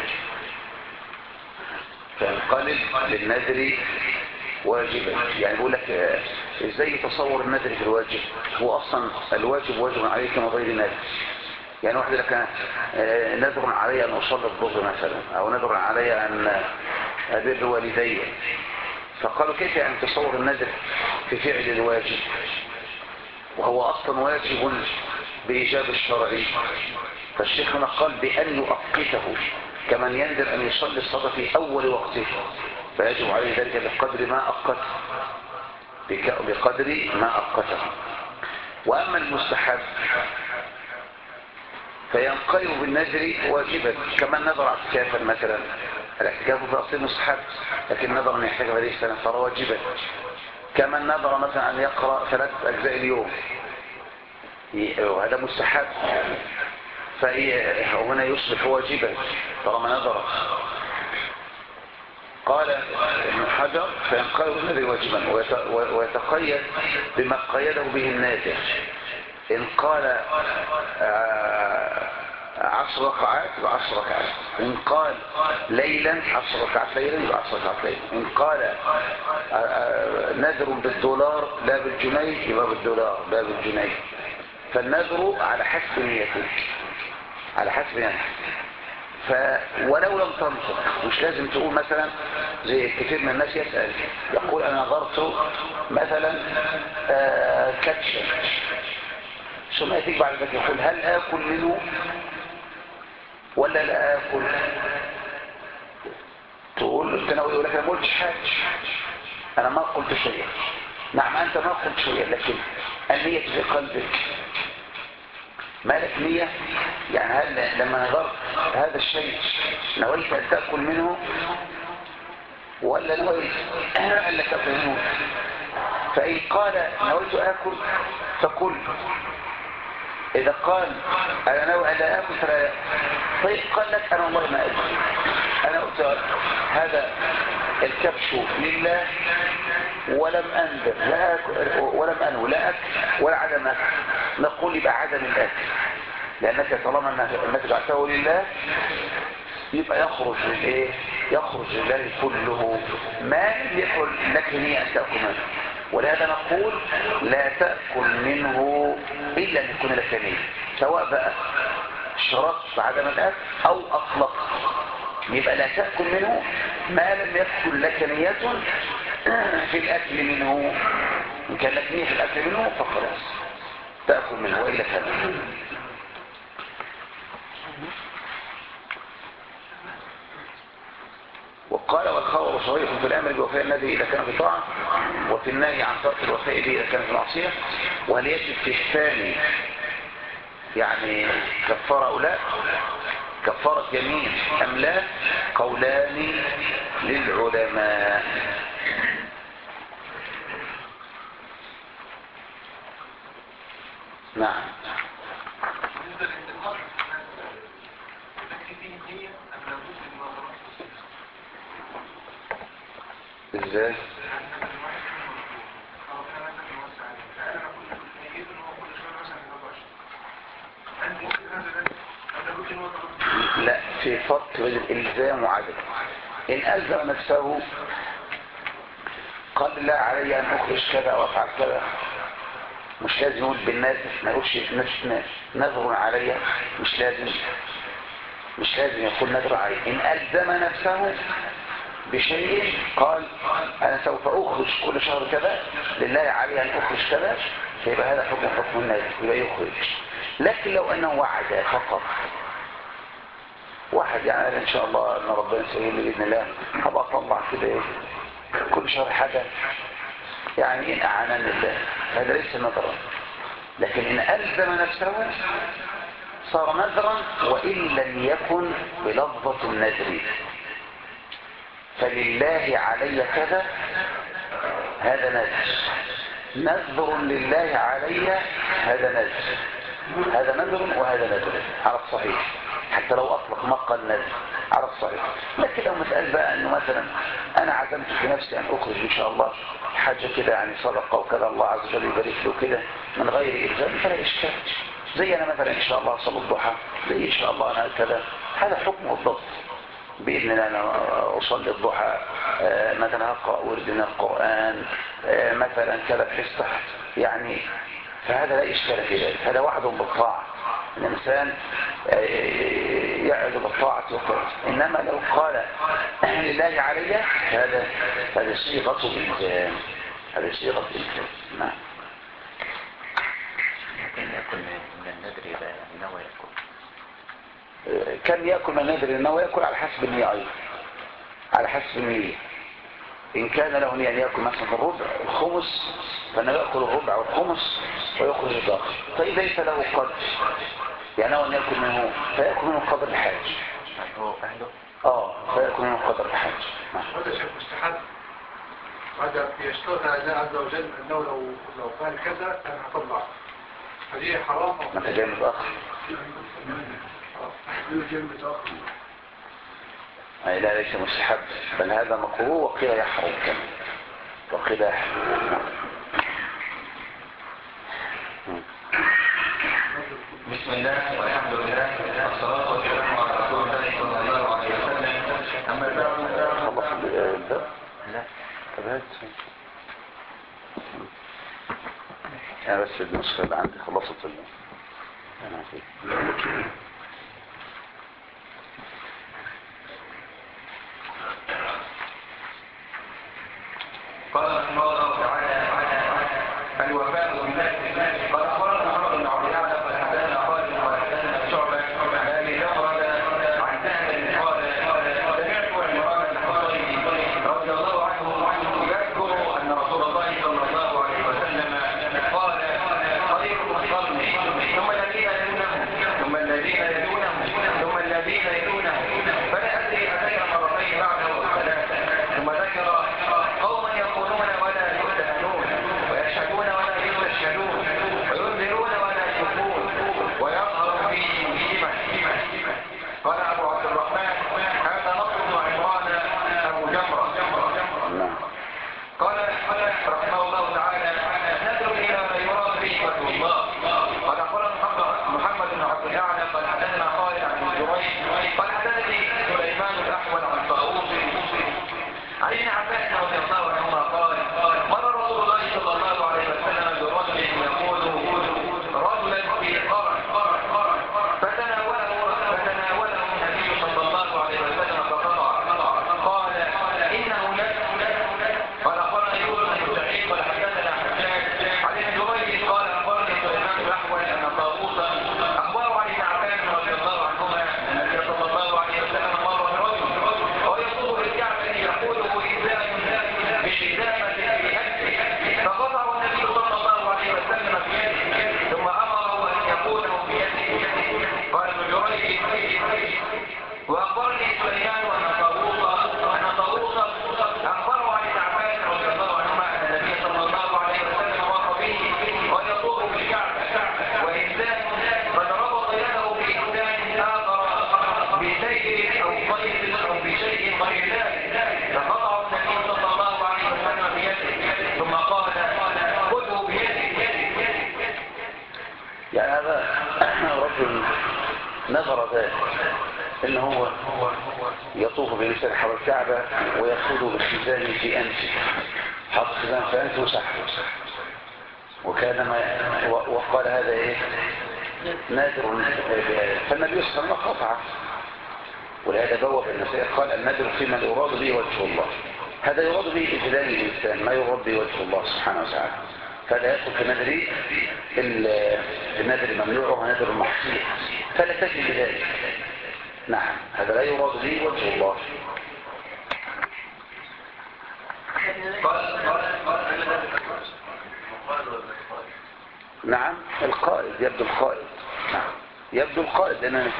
[SPEAKER 1] فينقلب بالنذر واجبا. يعني بيقول لك ازاي يتصور النذر في الواجب؟ هو اصلا الواجب واجب عليه كما غير النذر. يعني واحد لك نذر علي ان اصلي الظهر مثلا، او نذر علي ان ابر والدي، فقالوا كيف يعني تصور النذر في فعل الواجب وهو اصلا واجب بايجاب الشرعي؟ فالشيخ هنا قال بان يؤقته كمن ينذر ان يصلي الصلاه في اول وقته، فيجب عليه ذلك بقدر ما أقته، بقدر ما أقته. وأما المستحب فينقلب بالنذر واجبا، كمن نذر اعتكافا مثلا. الاعتكاف في أصل مستحب، لكن نذر أن يحتاج هذه السنة صار واجبا. كمن نذر مثلا أن يقرأ 3 أجزاء اليوم، وهذا مستحب، فهنا يصبح واجبا طالما نذر. قال ابن حجر فينقلب النذر واجبا ويتقيد بما قيده به الناذر. إن قال 10 ركعات يبقى 10 ركعات، إن قال ليلا 10 ركعات ليلا يبقى 10 ركعات ليلا، إن قال نذر بالدولار لا بالجنيه يبقى بالدولار لا بالجنيه. فالنذر على حسب نيتك، على حسب نيتك. ولو لم تنطق، مش لازم تقول مثلا زي كثير من الناس يسأل يقول أنا نظرت مثلا كبشة، ثم يأتيك بعد ذلك يقول هل آكل منه ولا لا آكل؟ تقول انت ناوي؟ يقول لك انا ما قلتش حاجة، انا ما قلت شيئا. نعم انت ما قلت شيئا، لكن النية في قلبك. مالك نية؟ يعني هل لما نظرت هذا الشيء نويت أن تأكل منه ولا نويت أن لا تأكل منه؟ فإن قال نويت أكل فكل، إذا قال أنا نوي أن لا أكل فلا يأكل. طيب قال لك أنا والله ما أكل، أنا قلت هذا الكبش لله ولم أنذر لا أكل ولم أنوي لا أكل ولا عدم أكل، نقول يبقى عدم الأكل، لأنك طالما أنك جعلته لله يبقى يخرج للإيه؟ يخرج لله كله، ما لم يكن لك نية أن تأكل منه. ولهذا نقول لا تأكل منه إلا أن يكون لك نية، سواء بقى شرطت عدم الأكل أو أطلق، يبقى لا تأكل منه ما لم يكن لك نية في الأكل منه. إن كان لك نية في الأكل منه فخلاص تأكل منه وإلا فلا. وقال والخبر صريح في الأمر بوفاء النذر إذا كان في طاعة، وفي النهي عن ترك الوفاء به إذا كان في معصية. وهل يجب في الثاني يعني كفارة أو لا، كفارة يمين أم لا؟ قولان للعلماء. نعم. ازاي؟ لا، في فرق بين الإلزام وعدم. إن ألزم نفسه قال لا علي أن أخرج كذا وأفعل كذا، مش لازم يقول بالناس، ما يقولش نذر علي، مش لازم يقول نذر علي. إن ألزم نفسه بشيء قال أنا سوف أخرج كل شهر كذا، لله علي أن أخرج كذا، فيبقى هذا حكم النذر، يبقى يخرج. لكن لو أنه وعد فقط، واحد يعني إن شاء الله أن ربنا يسهل لي بإذن الله هبقى أطلع كده كل شهر حاجة، يعني إن أعانني الله، هذا ليس نذرا. لكن إن ألزم نفسه صار نذرا، وإن لم يكن بلفظة النذر. فلله علي كذا، هذا نذر لله علي، هذا نذر وهذا نذر على الصحيح، حتى لو أطلق مقال نذر على الصحيح. لكن لو مسألة بقى أنه مثلا أنا عزمت في نفسي أن أخرج إن شاء الله حاجة كده، يعني صدقة وكذا، الله عز وجل يبارك له كده من غير إلزام، فلا إشكال. زي أنا مثلا إن شاء الله صلاة الضحى، زي إن شاء الله أنا كذا، هذا حكم الضبط بإذن الله. أنا أصلي الضحى مثلا أقرأ ورد من القرآن مثلا كذا بحس يعني، فهذا لا إشكال في ذلك، هذا وعد بالطاعة. الإنسان يعد بالطاعة وكذا. إنما لو قال لله علي، هذا صيغة الإلزام، هذا صيغة الإلزام. نعم.
[SPEAKER 2] لكن يأكل من النذر نوى يأكل،
[SPEAKER 1] كان يأكل من النذر إنه يأكل على حسب النية أيضا، على حسب النية. إن كان له نية أن يأكل مثلا الربع الخمس، فإنه يأكل الربع والخمس ويخرج الآخر. طيب ليس له قدر، يعني هو أن يأكل منه، فيأكل منه قدر الحاج.
[SPEAKER 2] هو أهله
[SPEAKER 1] فيأكل منه قدر الحاج.
[SPEAKER 3] هذا شيء مستحب، هذا يشترط على الله عز وجل أنه لو فعل كذا كان هطلع، هذه حرام.
[SPEAKER 1] ما أنت جاي متأخر. لا، ليس مستحب، بل هذا مكروه، وقيل يحرم كمان، وقيل يحرم.
[SPEAKER 2] بسم الله والحمد لله والصلاة والسلام على رسول الله صلى الله عليه وسلم. أما بعد،
[SPEAKER 1] خلص الباب؟
[SPEAKER 2] لا
[SPEAKER 1] طب أنا بس النسخة اللي عندي خلصت أنا فيه.
[SPEAKER 2] قال رحمه الله تعالى: الوفاء بالنذر. قال أخبرنا محمد بن عبد الله قال حدثنا خالد قال حدثنا شعبة عن أبي جعفر عن سهل قال سمعت عمران بن حصين رضي الله عنه يذكر أن رسول الله صلى الله عليه وسلم قال: خيركم قرني ثم الذين يلونهم ثم الذين يلونهم ثم الذين يلونهم، فلا أدري أذكر مرتين بعده ثلاثة، ثم ذكر قوما يقولون ولا يؤتمنون ويشهدون ولا يستشهدون وينذرون ولا يوفون ويظهر فيهم الشمل. قال أبو عبد الرحمن: هذا نصر بن عمران أبو جمرة. قال رحمه الله تعالى: نذر إلى ما يراد به وجه الله. قال أخبرنا محمد بن عبد الأعلى قال حدثنا خالد عن جريج قال حدثني سليمان الأحول عن طاووس عن ابن عباس رضي الله عنهما قال: مر رسول الله صلى الله عليه وسلم برجل يقول رجلا في قرن، فتناوله النبي صلى الله عليه وسلم فقطع. قال: إنه نذر. قال أخبرنا يونس بن سعيد قال حدثنا حجاج عن ابن جريج قال أخبرني سليمان الأحول أن طاووس أخبره عن ابن عباس رضي الله عنهما أن النبي صلى الله عليه وسلم مر برجل وهو يطوف بالكعبة يقوله إنسان بحزامة في أنفه، فقطعه النبي صلى الله عليه وسلم بيده ثم أمره أن يقوله بيده. قال ابن جريج: وأخبرني سليمان أن طاووس أخبره عن ابن عباس رضي الله عنهما أن النبي صلى الله عليه وسلم مر به ويطوف بالكعبة وإنسان قد ربط يده بإنسان آخر بسير أو طيب أو بشيء غير ذلك، فقطعه النبي صلى الله عليه وسلم بيده ثم قال: خذه بيده.
[SPEAKER 1] يعني هذا رجل نظر ذلك ان هو يطوف بلسان حول الكعبة ويأخذ بالخزان في أنفه، حط خزان في أنفه وسحبه، وكان وقال هذا ايه نادر بآية، فالنبي صلى الله عليه وسلم قطعه، ولهذا بوب النسائي قال النادر فيما يراد به وجه الله، هذا يراد به إذلال الإنسان، ما يراد به وجه الله سبحانه وتعالى، فلا يدخل في النذر الممنوع ونذر المحصور، فلا تجد بذلك. نعم، هذا لا يراد به وجه الله. نعم، القائد يبدو القائد، نعم يبدو القائد، لأن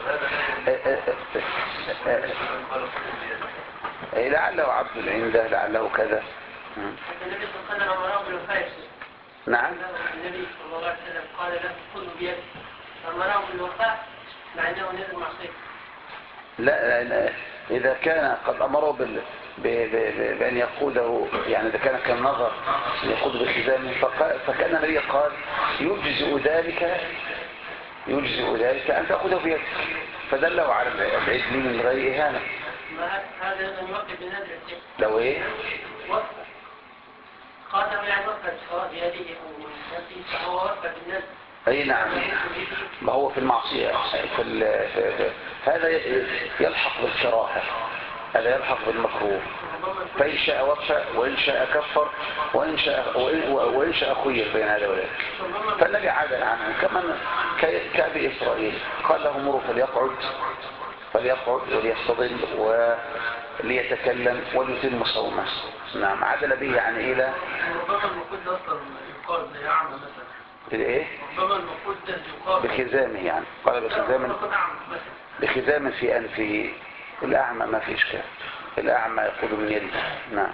[SPEAKER 1] لعله عبد عنده، لعله كذا.
[SPEAKER 4] النبي صلى الله عليه وسلم أمره بالوفاء.
[SPEAKER 1] نعم،
[SPEAKER 4] النبي صلى الله عليه وسلم قال له خذه بيده، أمره بالوفاء مع أنه نذر معصية.
[SPEAKER 1] لا، إذا كان قد أمره بأن يقوده، يعني إذا كان نظر أن يقود بخزامه، فكان النبي قال يجزئ ذلك أن تأخذه بيدك، فدله على العدل من غير إهانة.
[SPEAKER 4] هذا أن يوقف بالنذر.
[SPEAKER 1] لو إيه؟
[SPEAKER 4] وقف قال يعني وقف سواء بيده أو نفسه، فهو وقف بالنذر.
[SPEAKER 1] أي نعم، ما هو في المعصية هذا يلحق بالكراهة، هذا يلحق بالمكروه، فإن شاء وفى وإن شاء كفر وإن شاء خير بين هذا وذاك. فالنبي عادل عنه كما كأبي إسرائيل قال له مروا فليقعد وليستظل وليتكلم وليتم صومه. نعم، عدل به يعني إلى
[SPEAKER 4] ربما المفروض أصلا يقال زي أعمى مثلا.
[SPEAKER 1] الايه؟
[SPEAKER 4] ربما المفروض يقال
[SPEAKER 1] بخزامه، يعني قال بخزام في أنفه. الأعمى ما في إشكال، الأعمى يقود من يده. نعم.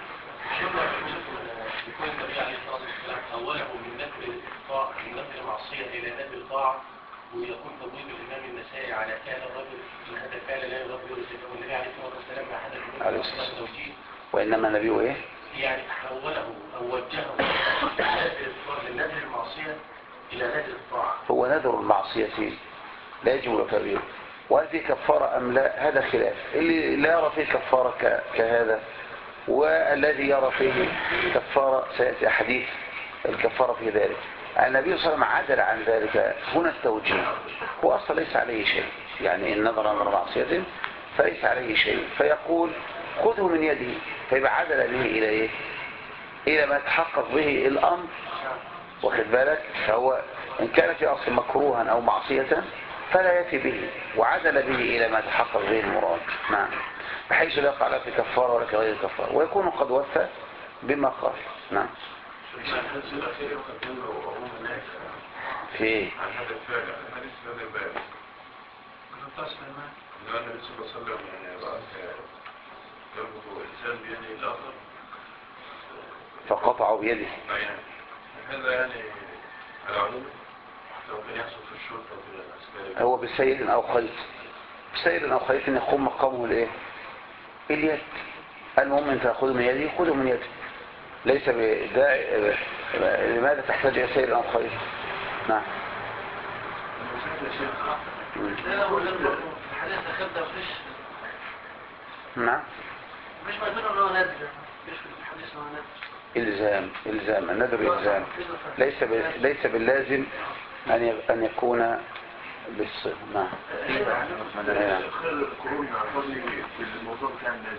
[SPEAKER 5] يكون النبي عليه الصلاة والسلام أوله من نذر معصية إلى نذر طاعة، ويكون تبويب الإمام النسائي على كان الرجل إن هذا كان لا يغفر والنبي عليه الصلاة والسلام مع هذا التوجيه،
[SPEAKER 1] وإنما النبي إيه؟
[SPEAKER 5] يعني حوله أو وجهه من نذر المعصية إلى نذر الطاعة.
[SPEAKER 1] هو نذر المعصية لا يجب الوفاء به، وهل فيه كفارة أم لا؟ هذا خلاف. اللي لا يرى فيه كفارة كهذا، والذي يرى فيه كفارة سيأتي حديث الكفارة في ذلك. النبي صلى الله عليه وسلم عدل عن ذلك. هنا التوجيه هو أصلا ليس عليه شيء، يعني إن نظر معصية فليس عليه شيء، فيقول خذه من يده، فيبقى عدل به إلى إيه؟ إلى ما تحقق به الأمر، واخد بالك؟ فهو إن كان في أصل مكروها أو معصية فلا يفي به، وعدل به إلى ما تحقق به المراد. نعم، بحيث لا يقع لا في كفارة ولا في غير كفارة، ويكون قد وفى بما قال. نعم. في ايه؟
[SPEAKER 3] عن هذا الفعل حديث هذا الباب أن النبي صلى الله عليه وسلم يعني يربط إنسان بيده الآخر
[SPEAKER 1] فقطعوا بيده.
[SPEAKER 3] هذا يعني العموم لو كان يحصل في الشرطة وفي العسكري
[SPEAKER 1] هو بسير أو خيط، بسير أو خيط يقوم مقامه الايه؟ اليد. المهم أن تأخذه من يده خذه من يده، ليس بداعي. لماذا تحتاج إلى سير أو خيط؟ نعم. نعم،
[SPEAKER 4] مش مجنون انه نادر، مش في الحديث انه نادر.
[SPEAKER 1] إلزام النذر إلزام، ليس باللازم أن يكون بالصيغة. نعم.
[SPEAKER 3] خير القرون عطاني في الموضوع بتاع الناس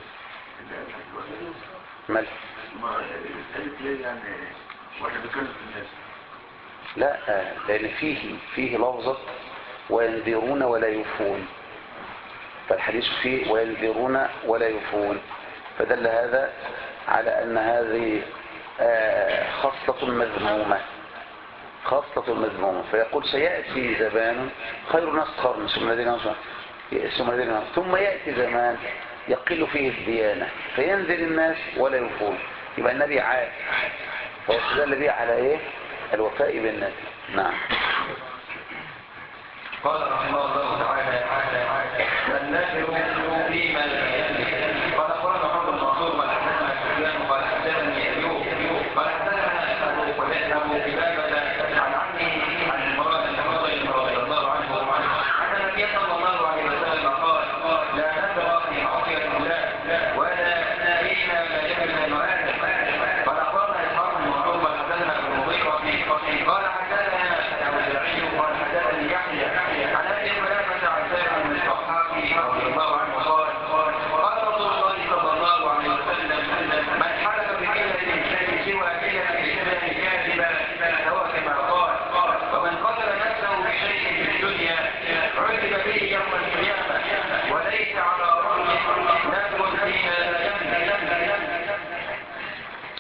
[SPEAKER 1] ملح
[SPEAKER 3] ما قالت ليه يعني واحد بيكلم الناس؟
[SPEAKER 1] لا، لأن فيه لفظة وينذرون ولا يوفون، فالحديث فيه وينذرون ولا يوفون، فدل هذا على أن هذه خاصة مذمومة. فيقول سيأتي زمان خير الناس قرن ثم يأتي زمان يقل فيه الديانة فينذر الناس ولا يوفون، يبقى النبي عاد، فهو استدل به على ايه؟ الوفاء بالنذر. نعم.
[SPEAKER 2] قال رحمه الله تعالى النذر فيما قال أخبرنا محمد بن منصور قال حدثنا سفيان قال حدثني أيوب قال حدثنا أبو كلابة عن عمه عن المرأة بن حصين رضي الله عنه أن النبي صلى الله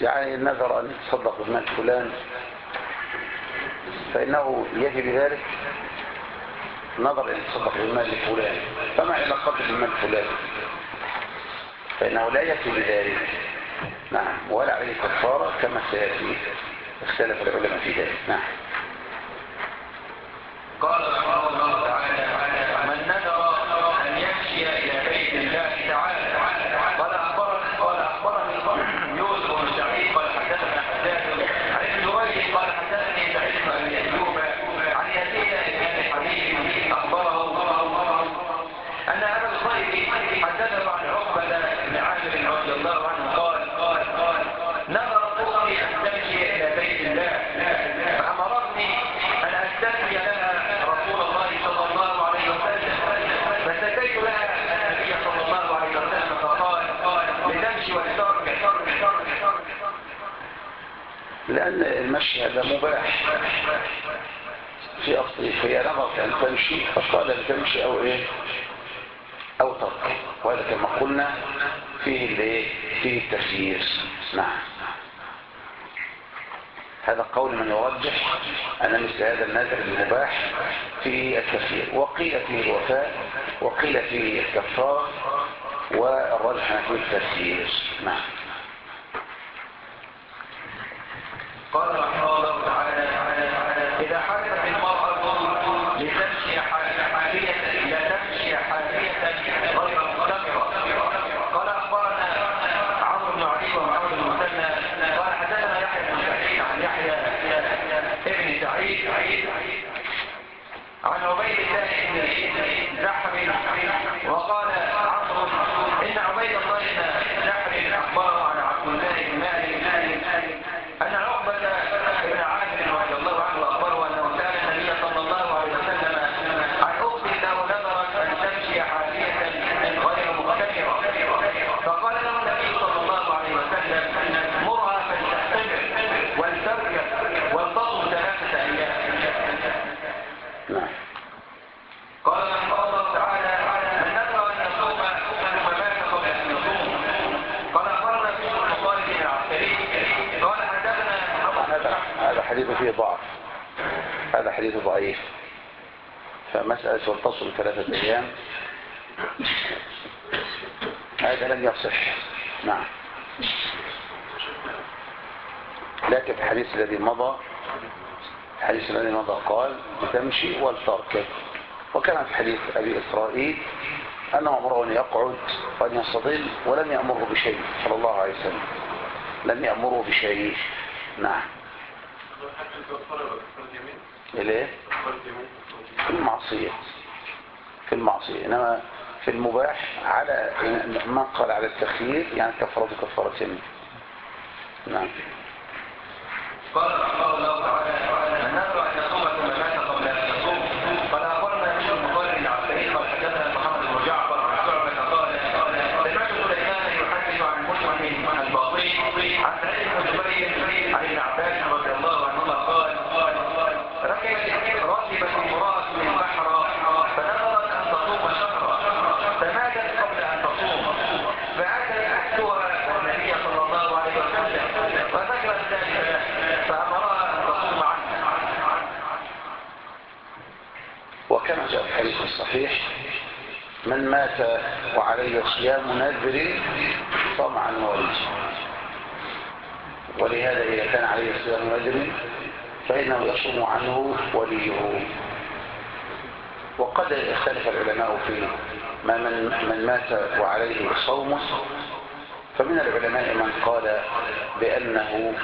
[SPEAKER 1] يعني نذر أن يتصدق بمال فلان فإنه يجي بذلك نظر أن يتصدق بمال فلان، فما علاقته بمال فلان؟ فإنه لا يكفي بذلك، نعم، ولا عليه كفارة كما سيأتي، اختلف العلماء في ذلك. نعم.
[SPEAKER 2] قال رحمه الله تعالى: من نذر أن يمشي إلى بيت الله تعالى قال أخبرني يوسف بن سعيد قال حدثنا حجاج عن ابن جريج قال حدثني سعيد بن أبي أيوب عن يزيد بن حبيب أخبره أن أبا الخير حدثه عن عقبة بن عامر رضي الله عنه قال نذر أختي أن تمشي إلى بيت الله فأمرتني أن أستثني لها رسول الله صلى الله عليه وسلم، فسكيت لها النبي صلى الله عليه وسلم فقال لتمشي ولترك.
[SPEAKER 1] لأن المشي هذا مباح في أصله، فهي نظرت أن تمشي فقال لتمشي أو إيه أو ترك، وهذا كما قلنا فيه التخيير. نعم. هذا قول من يرجح أن مثل هذا النذر المباح فيه التخيير، وقيل فيه الوفاء وقيل فيه الكفارة، والرجح فيه التخيير. نعم.
[SPEAKER 2] قال رحمه الله تعالى: إذا حلفت المرأة لتمشي حافية لا تمشي حافية غير مستمرة. قال أخبرنا عمرو بن علي ومحمد بن مثنى قال حدثنا يحيى بن سعيد عن يحيى ابن سعيد عن عبيد الله بن زحم وقال عمرو إن عبيد الله بن زحم أخبره عن عبد الله بن مالك أن عقبة بن عامر رضي الله عنه أخبره أنه سأل النبي صلى الله عليه وسلم عن أخت له نذرت أن تمشي حافية غير مختمرة، فقال له النبي صلى الله عليه وسلم مرها فلتختمر ولتركب ولتصم 3 أيام. قال رحمه الله تعالى: من نذر أن يصوم ثم مات قبل أن يصوم. قال أخبرنا في المصالح بن العسكري قال حدثنا
[SPEAKER 1] هذا حديث فيه ضعف، هذا حديث ضعيف، فمسألة والتصل 3 أيام هذا لم يصح. نعم. لكن الحديث الذي مضى قال بتمشي ولتركب، وكان في حديث أبي إسرائيل أنه أمره أن يقعد وأن يستظل ولم يأمره بشيء صلى الله عليه وسلم، لم يأمره بشيء. نعم. إليه في المعصية، إنما في المباح على من قال على التخيير يعني كفارتين. نعم.
[SPEAKER 2] قال رحمه الله تعالى: من نذر أن يصوم ثم مات قبل أن يصوم. قال أخبرنا بشر بن خالد بن عسكري قال حدثنا محمد بن جعفر عن شعبة قال سمعت سليمان يحدث عن مسلم الباطني عن سعيد بن جبير عن ابن عباس رضي الله عنهما قال ركبت امرأة من بحر فنذرت أن تصوم شهرا فماتت قبل أن تصوم، فأتت أختها والنبي صلى الله عليه وسلم فذكرت ذلك له فأمرها أن تصوم عنه.
[SPEAKER 1] وكما جاء في الحديث الصحيح من مات وعليه صيام نذر صام عن وليه، ولهذا إذا كان عليه صيام نذر فإنه يصوم عنه وليه. وقد اختلف العلماء في من مات وعليه صومه، فمن العلماء من قال بأنه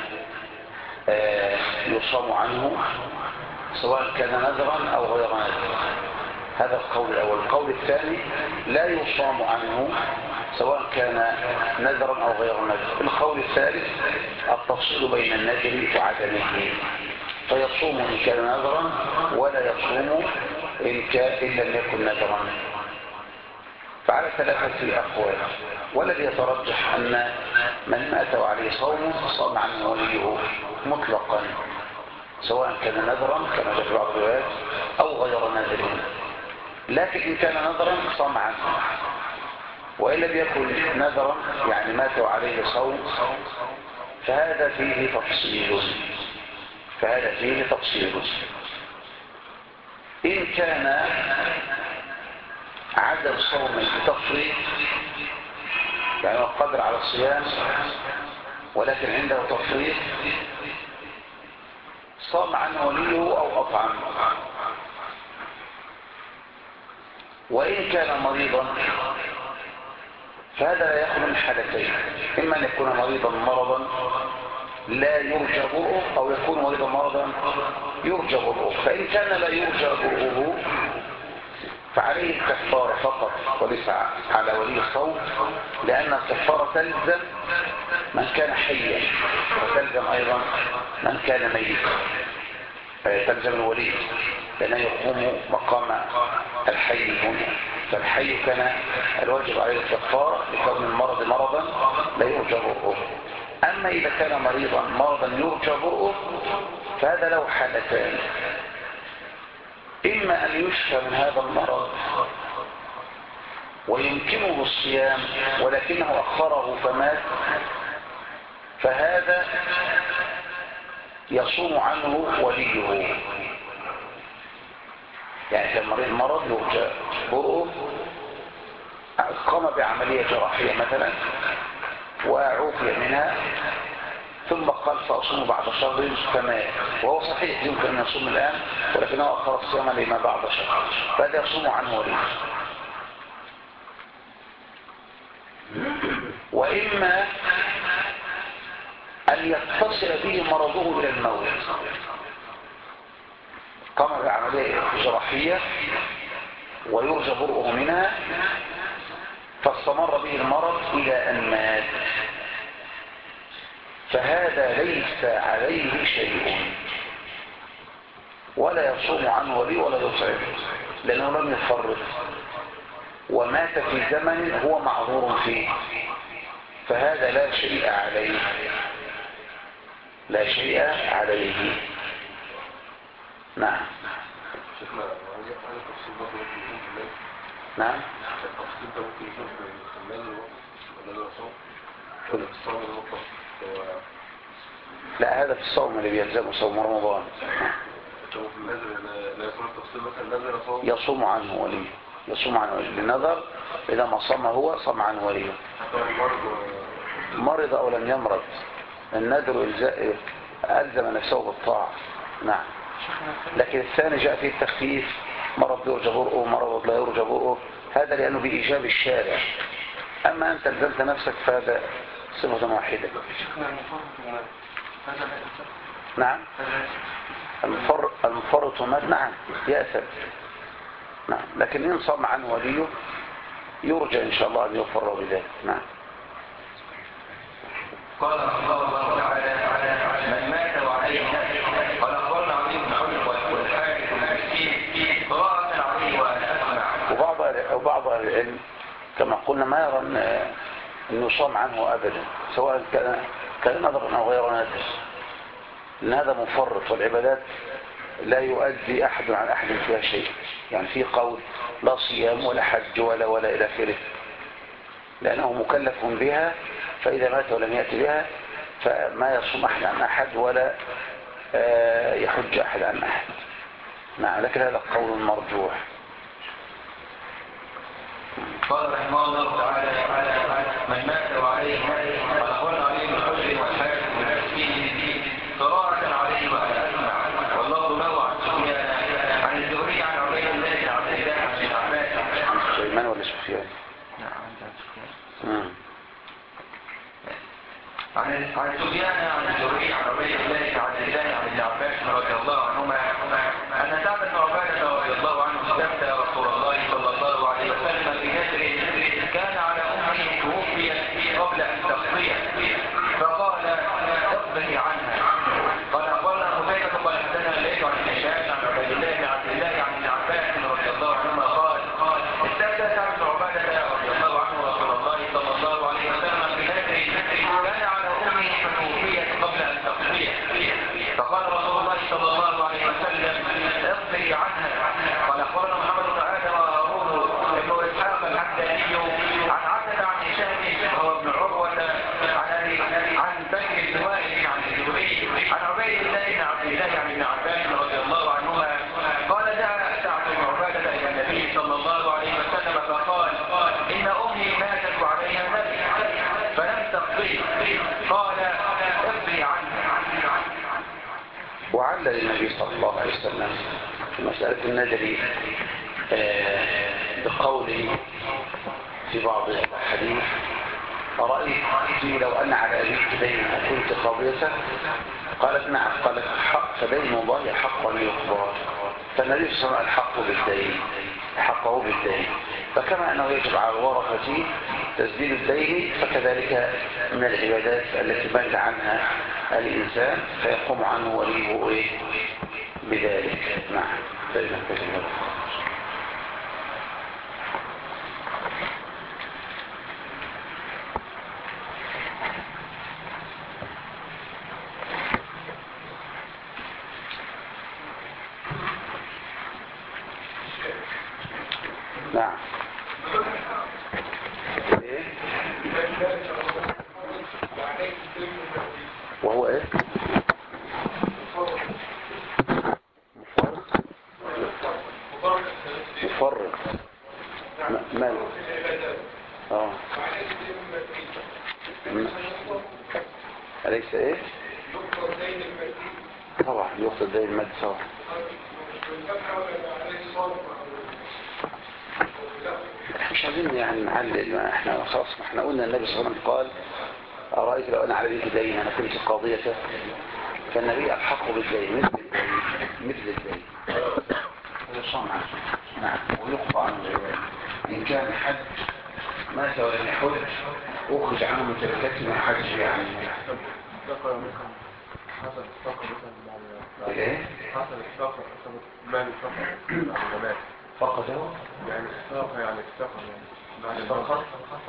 [SPEAKER 1] يصام عنه سواء كان نذرا أو غير نذر، هذا القول الأول. القول الثاني لا يصام عنه سواء كان نذرا أو غير نذر. القول الثالث التفصيل بين النذر وعدمه، فيصوم إن كان نذرا ولا يصوم إن لم يكن نذرا. فعلى 3 أقوال، والذي يترجح أن من مات وعليه صوم صام عنه وليه مطلقا سواء كان نذرا كما جاء في بعض الروايات أو غير نذر، لكن إن كان نذرا صام عنه، وإن لم يكن نذرا يعني مات وعليه صوم فهذا فيه تفصيل. إن كان عدم صوم بتفريط، يعني هو قادر على الصيام ولكن عنده تفريط، صام عنه وليه أو أطعم. وإن كان مريضا فهذا لا يخلو من حالتين: إما أن يكون مريضا مرضا لا يرجى برؤه، أو يكون مريضا مرضا يرجى برؤه. فإن كان لا يرجى برؤه فعليه الكفارة فقط وليس على ولي الصوم، لأن الكفارة تلزم من كان حيا وتلزم أيضا من كان ميتا، تلزم الولي لأنه يقوم مقام الحي هنا. فالحي كان الواجب عليه الكفارة لكون المرض مرضا لا يرجى برؤه. أما إذا كان مرضا يرجى برؤه فهذا له حالتان: إما أن يشفى من هذا المرض ويمكنه الصيام ولكنه أخره فمات، فهذا يصوم عنه وليه. يعني كان مرض يرجى برؤه، قام بعملية جراحية مثلا وعوفي منها، ثم قال سأصوم بعد شهر فمات، وهو صحيح يمكن أن يصوم الآن ولكنه أخر الصيام لما بعد شهر، فهذا يصوم عنه وليه. وإما أن يتصل به مرضه إلى الموت، قام بعملية جراحية ويرجى برؤه منها فاستمر به المرض إلى أن مات، فهذا ليس عليه شيء ولا يصوم عنه ولي ولا يطعم، لأنه لم يفرط ومات في زمن هو معذور فيه، فهذا لا شيء عليه. نعم. نعم.
[SPEAKER 6] التفصيل ده ممكن يكون في المال ولا الصوم ولا في الصوم المطلق؟
[SPEAKER 1] لا، هذا في الصوم اللي بيلزمه صوم رمضان.
[SPEAKER 6] في النذر لا يكون التفصيل مثلا نذر صوم
[SPEAKER 1] يصوم عنه وليه، يصوم عنه وليه. للنذر إذا ما صام هو صام عنه وليه، مرض أو لم يمرض. النذر ألزم نفسه بالطاعة. نعم. لكن الثاني جاء فيه التخفيف: مرض يرجى برؤه مرض لا يرجى برؤه، هذا لأنه بإيجاب الشارع. أما أنت الزمت نفسك فهذا صفة واحدة. نعم. المفرط مات، نعم يأثم. نعم. لكن إن صام عنه وليه يرجى إن شاء الله أن يغفر بذلك. نعم.
[SPEAKER 2] قال الله تعالى: من مات وعليه نفس قال أخبرنا عليه بن حجر والحارث المسكين قراءة عليه وأنا أسمع.
[SPEAKER 1] وبعض العلم كما قلنا ما يرى أن يصام عنه أبدا، سواء كان نذر أو غير نذر، لأن هذا مفرط، والعبادات لا يؤدي أحد عن أحد فيها شيء. يعني في قول لا صيام ولا حج ولا إلى آخره، لأنه مكلف بها، فإذا مات ولم يأتي بها فما يصوم أحد عن أحد ولا يحج أحد عن أحد. نعم. لكن هذا قول مرجوح.
[SPEAKER 2] قال رحمه الله تعالى: من مات وعليه نفس قال أخبرنا عليه بن حجر والحارث المسكين قراءة عليه وأنا أسمع. والله له عن سفيان عن الزهري عن عبيد الله بن عبد الله عن ابن عباس.
[SPEAKER 1] عن سليمان ولا سفيان؟
[SPEAKER 2] نعم عن سفيان. عن سفيان عن الزهري عن عبيد الله بن عبد الله عن ابن عباس رضي الله عنهما أن سعد بن عبادة رضي الله عنه استفتى رسول الله صلى الله عليه وسلم بنذر كان على أمه توفيت قبل أن تقضيه، فقال: اقضه عنها. قال أخبرنا قتيبة قال حدثنا الليث عن هشام عن عبيد الله بن عبد الله عن ابن عباس رضي الله عنهما قال: استفتى سعد بن عبادة رضي الله عنه رسول الله صلى الله عليه وسلم بنذر كان على أمه فتوفيت قبل أن تقضيه، فقال رسول الله صلى الله عليه وسلم: اقضي عنها. قال أخبرنا محمد بن آدم
[SPEAKER 1] علل النبي صلى الله عليه وسلم في مسألة النذر بقوله في بعض الحديث أرأيت لو أن على أبيك دينا كنت قاضيته؟ قالت نعم. قالت فدين الله حق يقضى. فالنبي صلى الله عليه وسلم الحق بالدين، حقه بالدين. فكما أنه يجب على الورثة تسديد الدين، فكذلك من العبادات التي مات عنها الإنسان فيقوم عنه وليه بذلك. نعم. نعم. إيه؟ وهو ايه؟ مفرط. ماله؟ أليس ايه؟ طبعا يقصد دين المادي طبعا. مش عايزين يعني نعلل، ما احنا خلاص، ما احنا قلنا النبي صلى الله عليه وسلم قال أرأيت لو أنا على بيك دين أنا كنت قاضيته. فالنبي الحق بالدين مثل الدين صنعا. نعم. ويقضى عنه إن كان حج مات ولم يحج أخرج عنه من تركته من حج يعني.
[SPEAKER 6] حسب الفقر مثلا بعد
[SPEAKER 1] ايه؟
[SPEAKER 6] حسب الفقر حسب مال الفقر بعد مات
[SPEAKER 1] فقده
[SPEAKER 6] يعني الفقر يعني الفقر يعني بعد
[SPEAKER 1] الفقر؟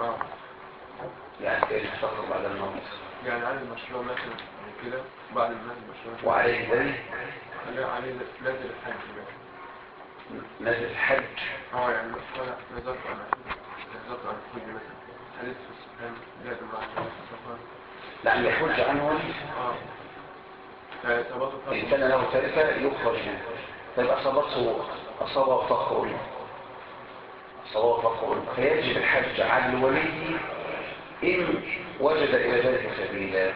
[SPEAKER 1] يعني ايه الفقر بعد الموت؟
[SPEAKER 6] يعني على المشروع مثلا كده بعد المال المشروع
[SPEAKER 1] وعليه دين؟
[SPEAKER 6] عليه نزل الحج
[SPEAKER 1] نزل الحج؟
[SPEAKER 6] يعني مثلا نزلت عن الحج مثلا حديث في السبحان لازم مع السفر
[SPEAKER 1] لأن يحج عنه إن كان له تركة يخرج منه. طيب أصابه فقر فيجب الحج عن الولي إن وجد إلى ذلك سبيلا.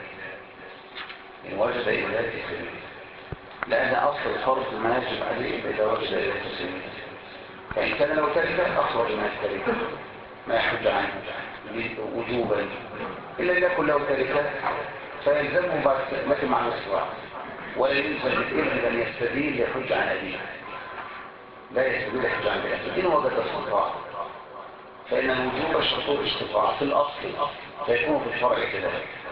[SPEAKER 1] لأن أصل الفرض ما يجب عليه إذا وجد إلى ذلك سبيلا. فإن كان له تركة أخرج من التركة ما يحج عنه وجوبا، إلا إذا يكون له تركة فيلزمه بعد لكن مع الاستطاعة. ولا يلزم الابن أن يستدين يحج عن أبيه، لا يستدين يحج عن أبيه إن وجد استطاعة. فإن الوجوب شرط الاستطاعة في الأصل فيكون في الفرع كذلك.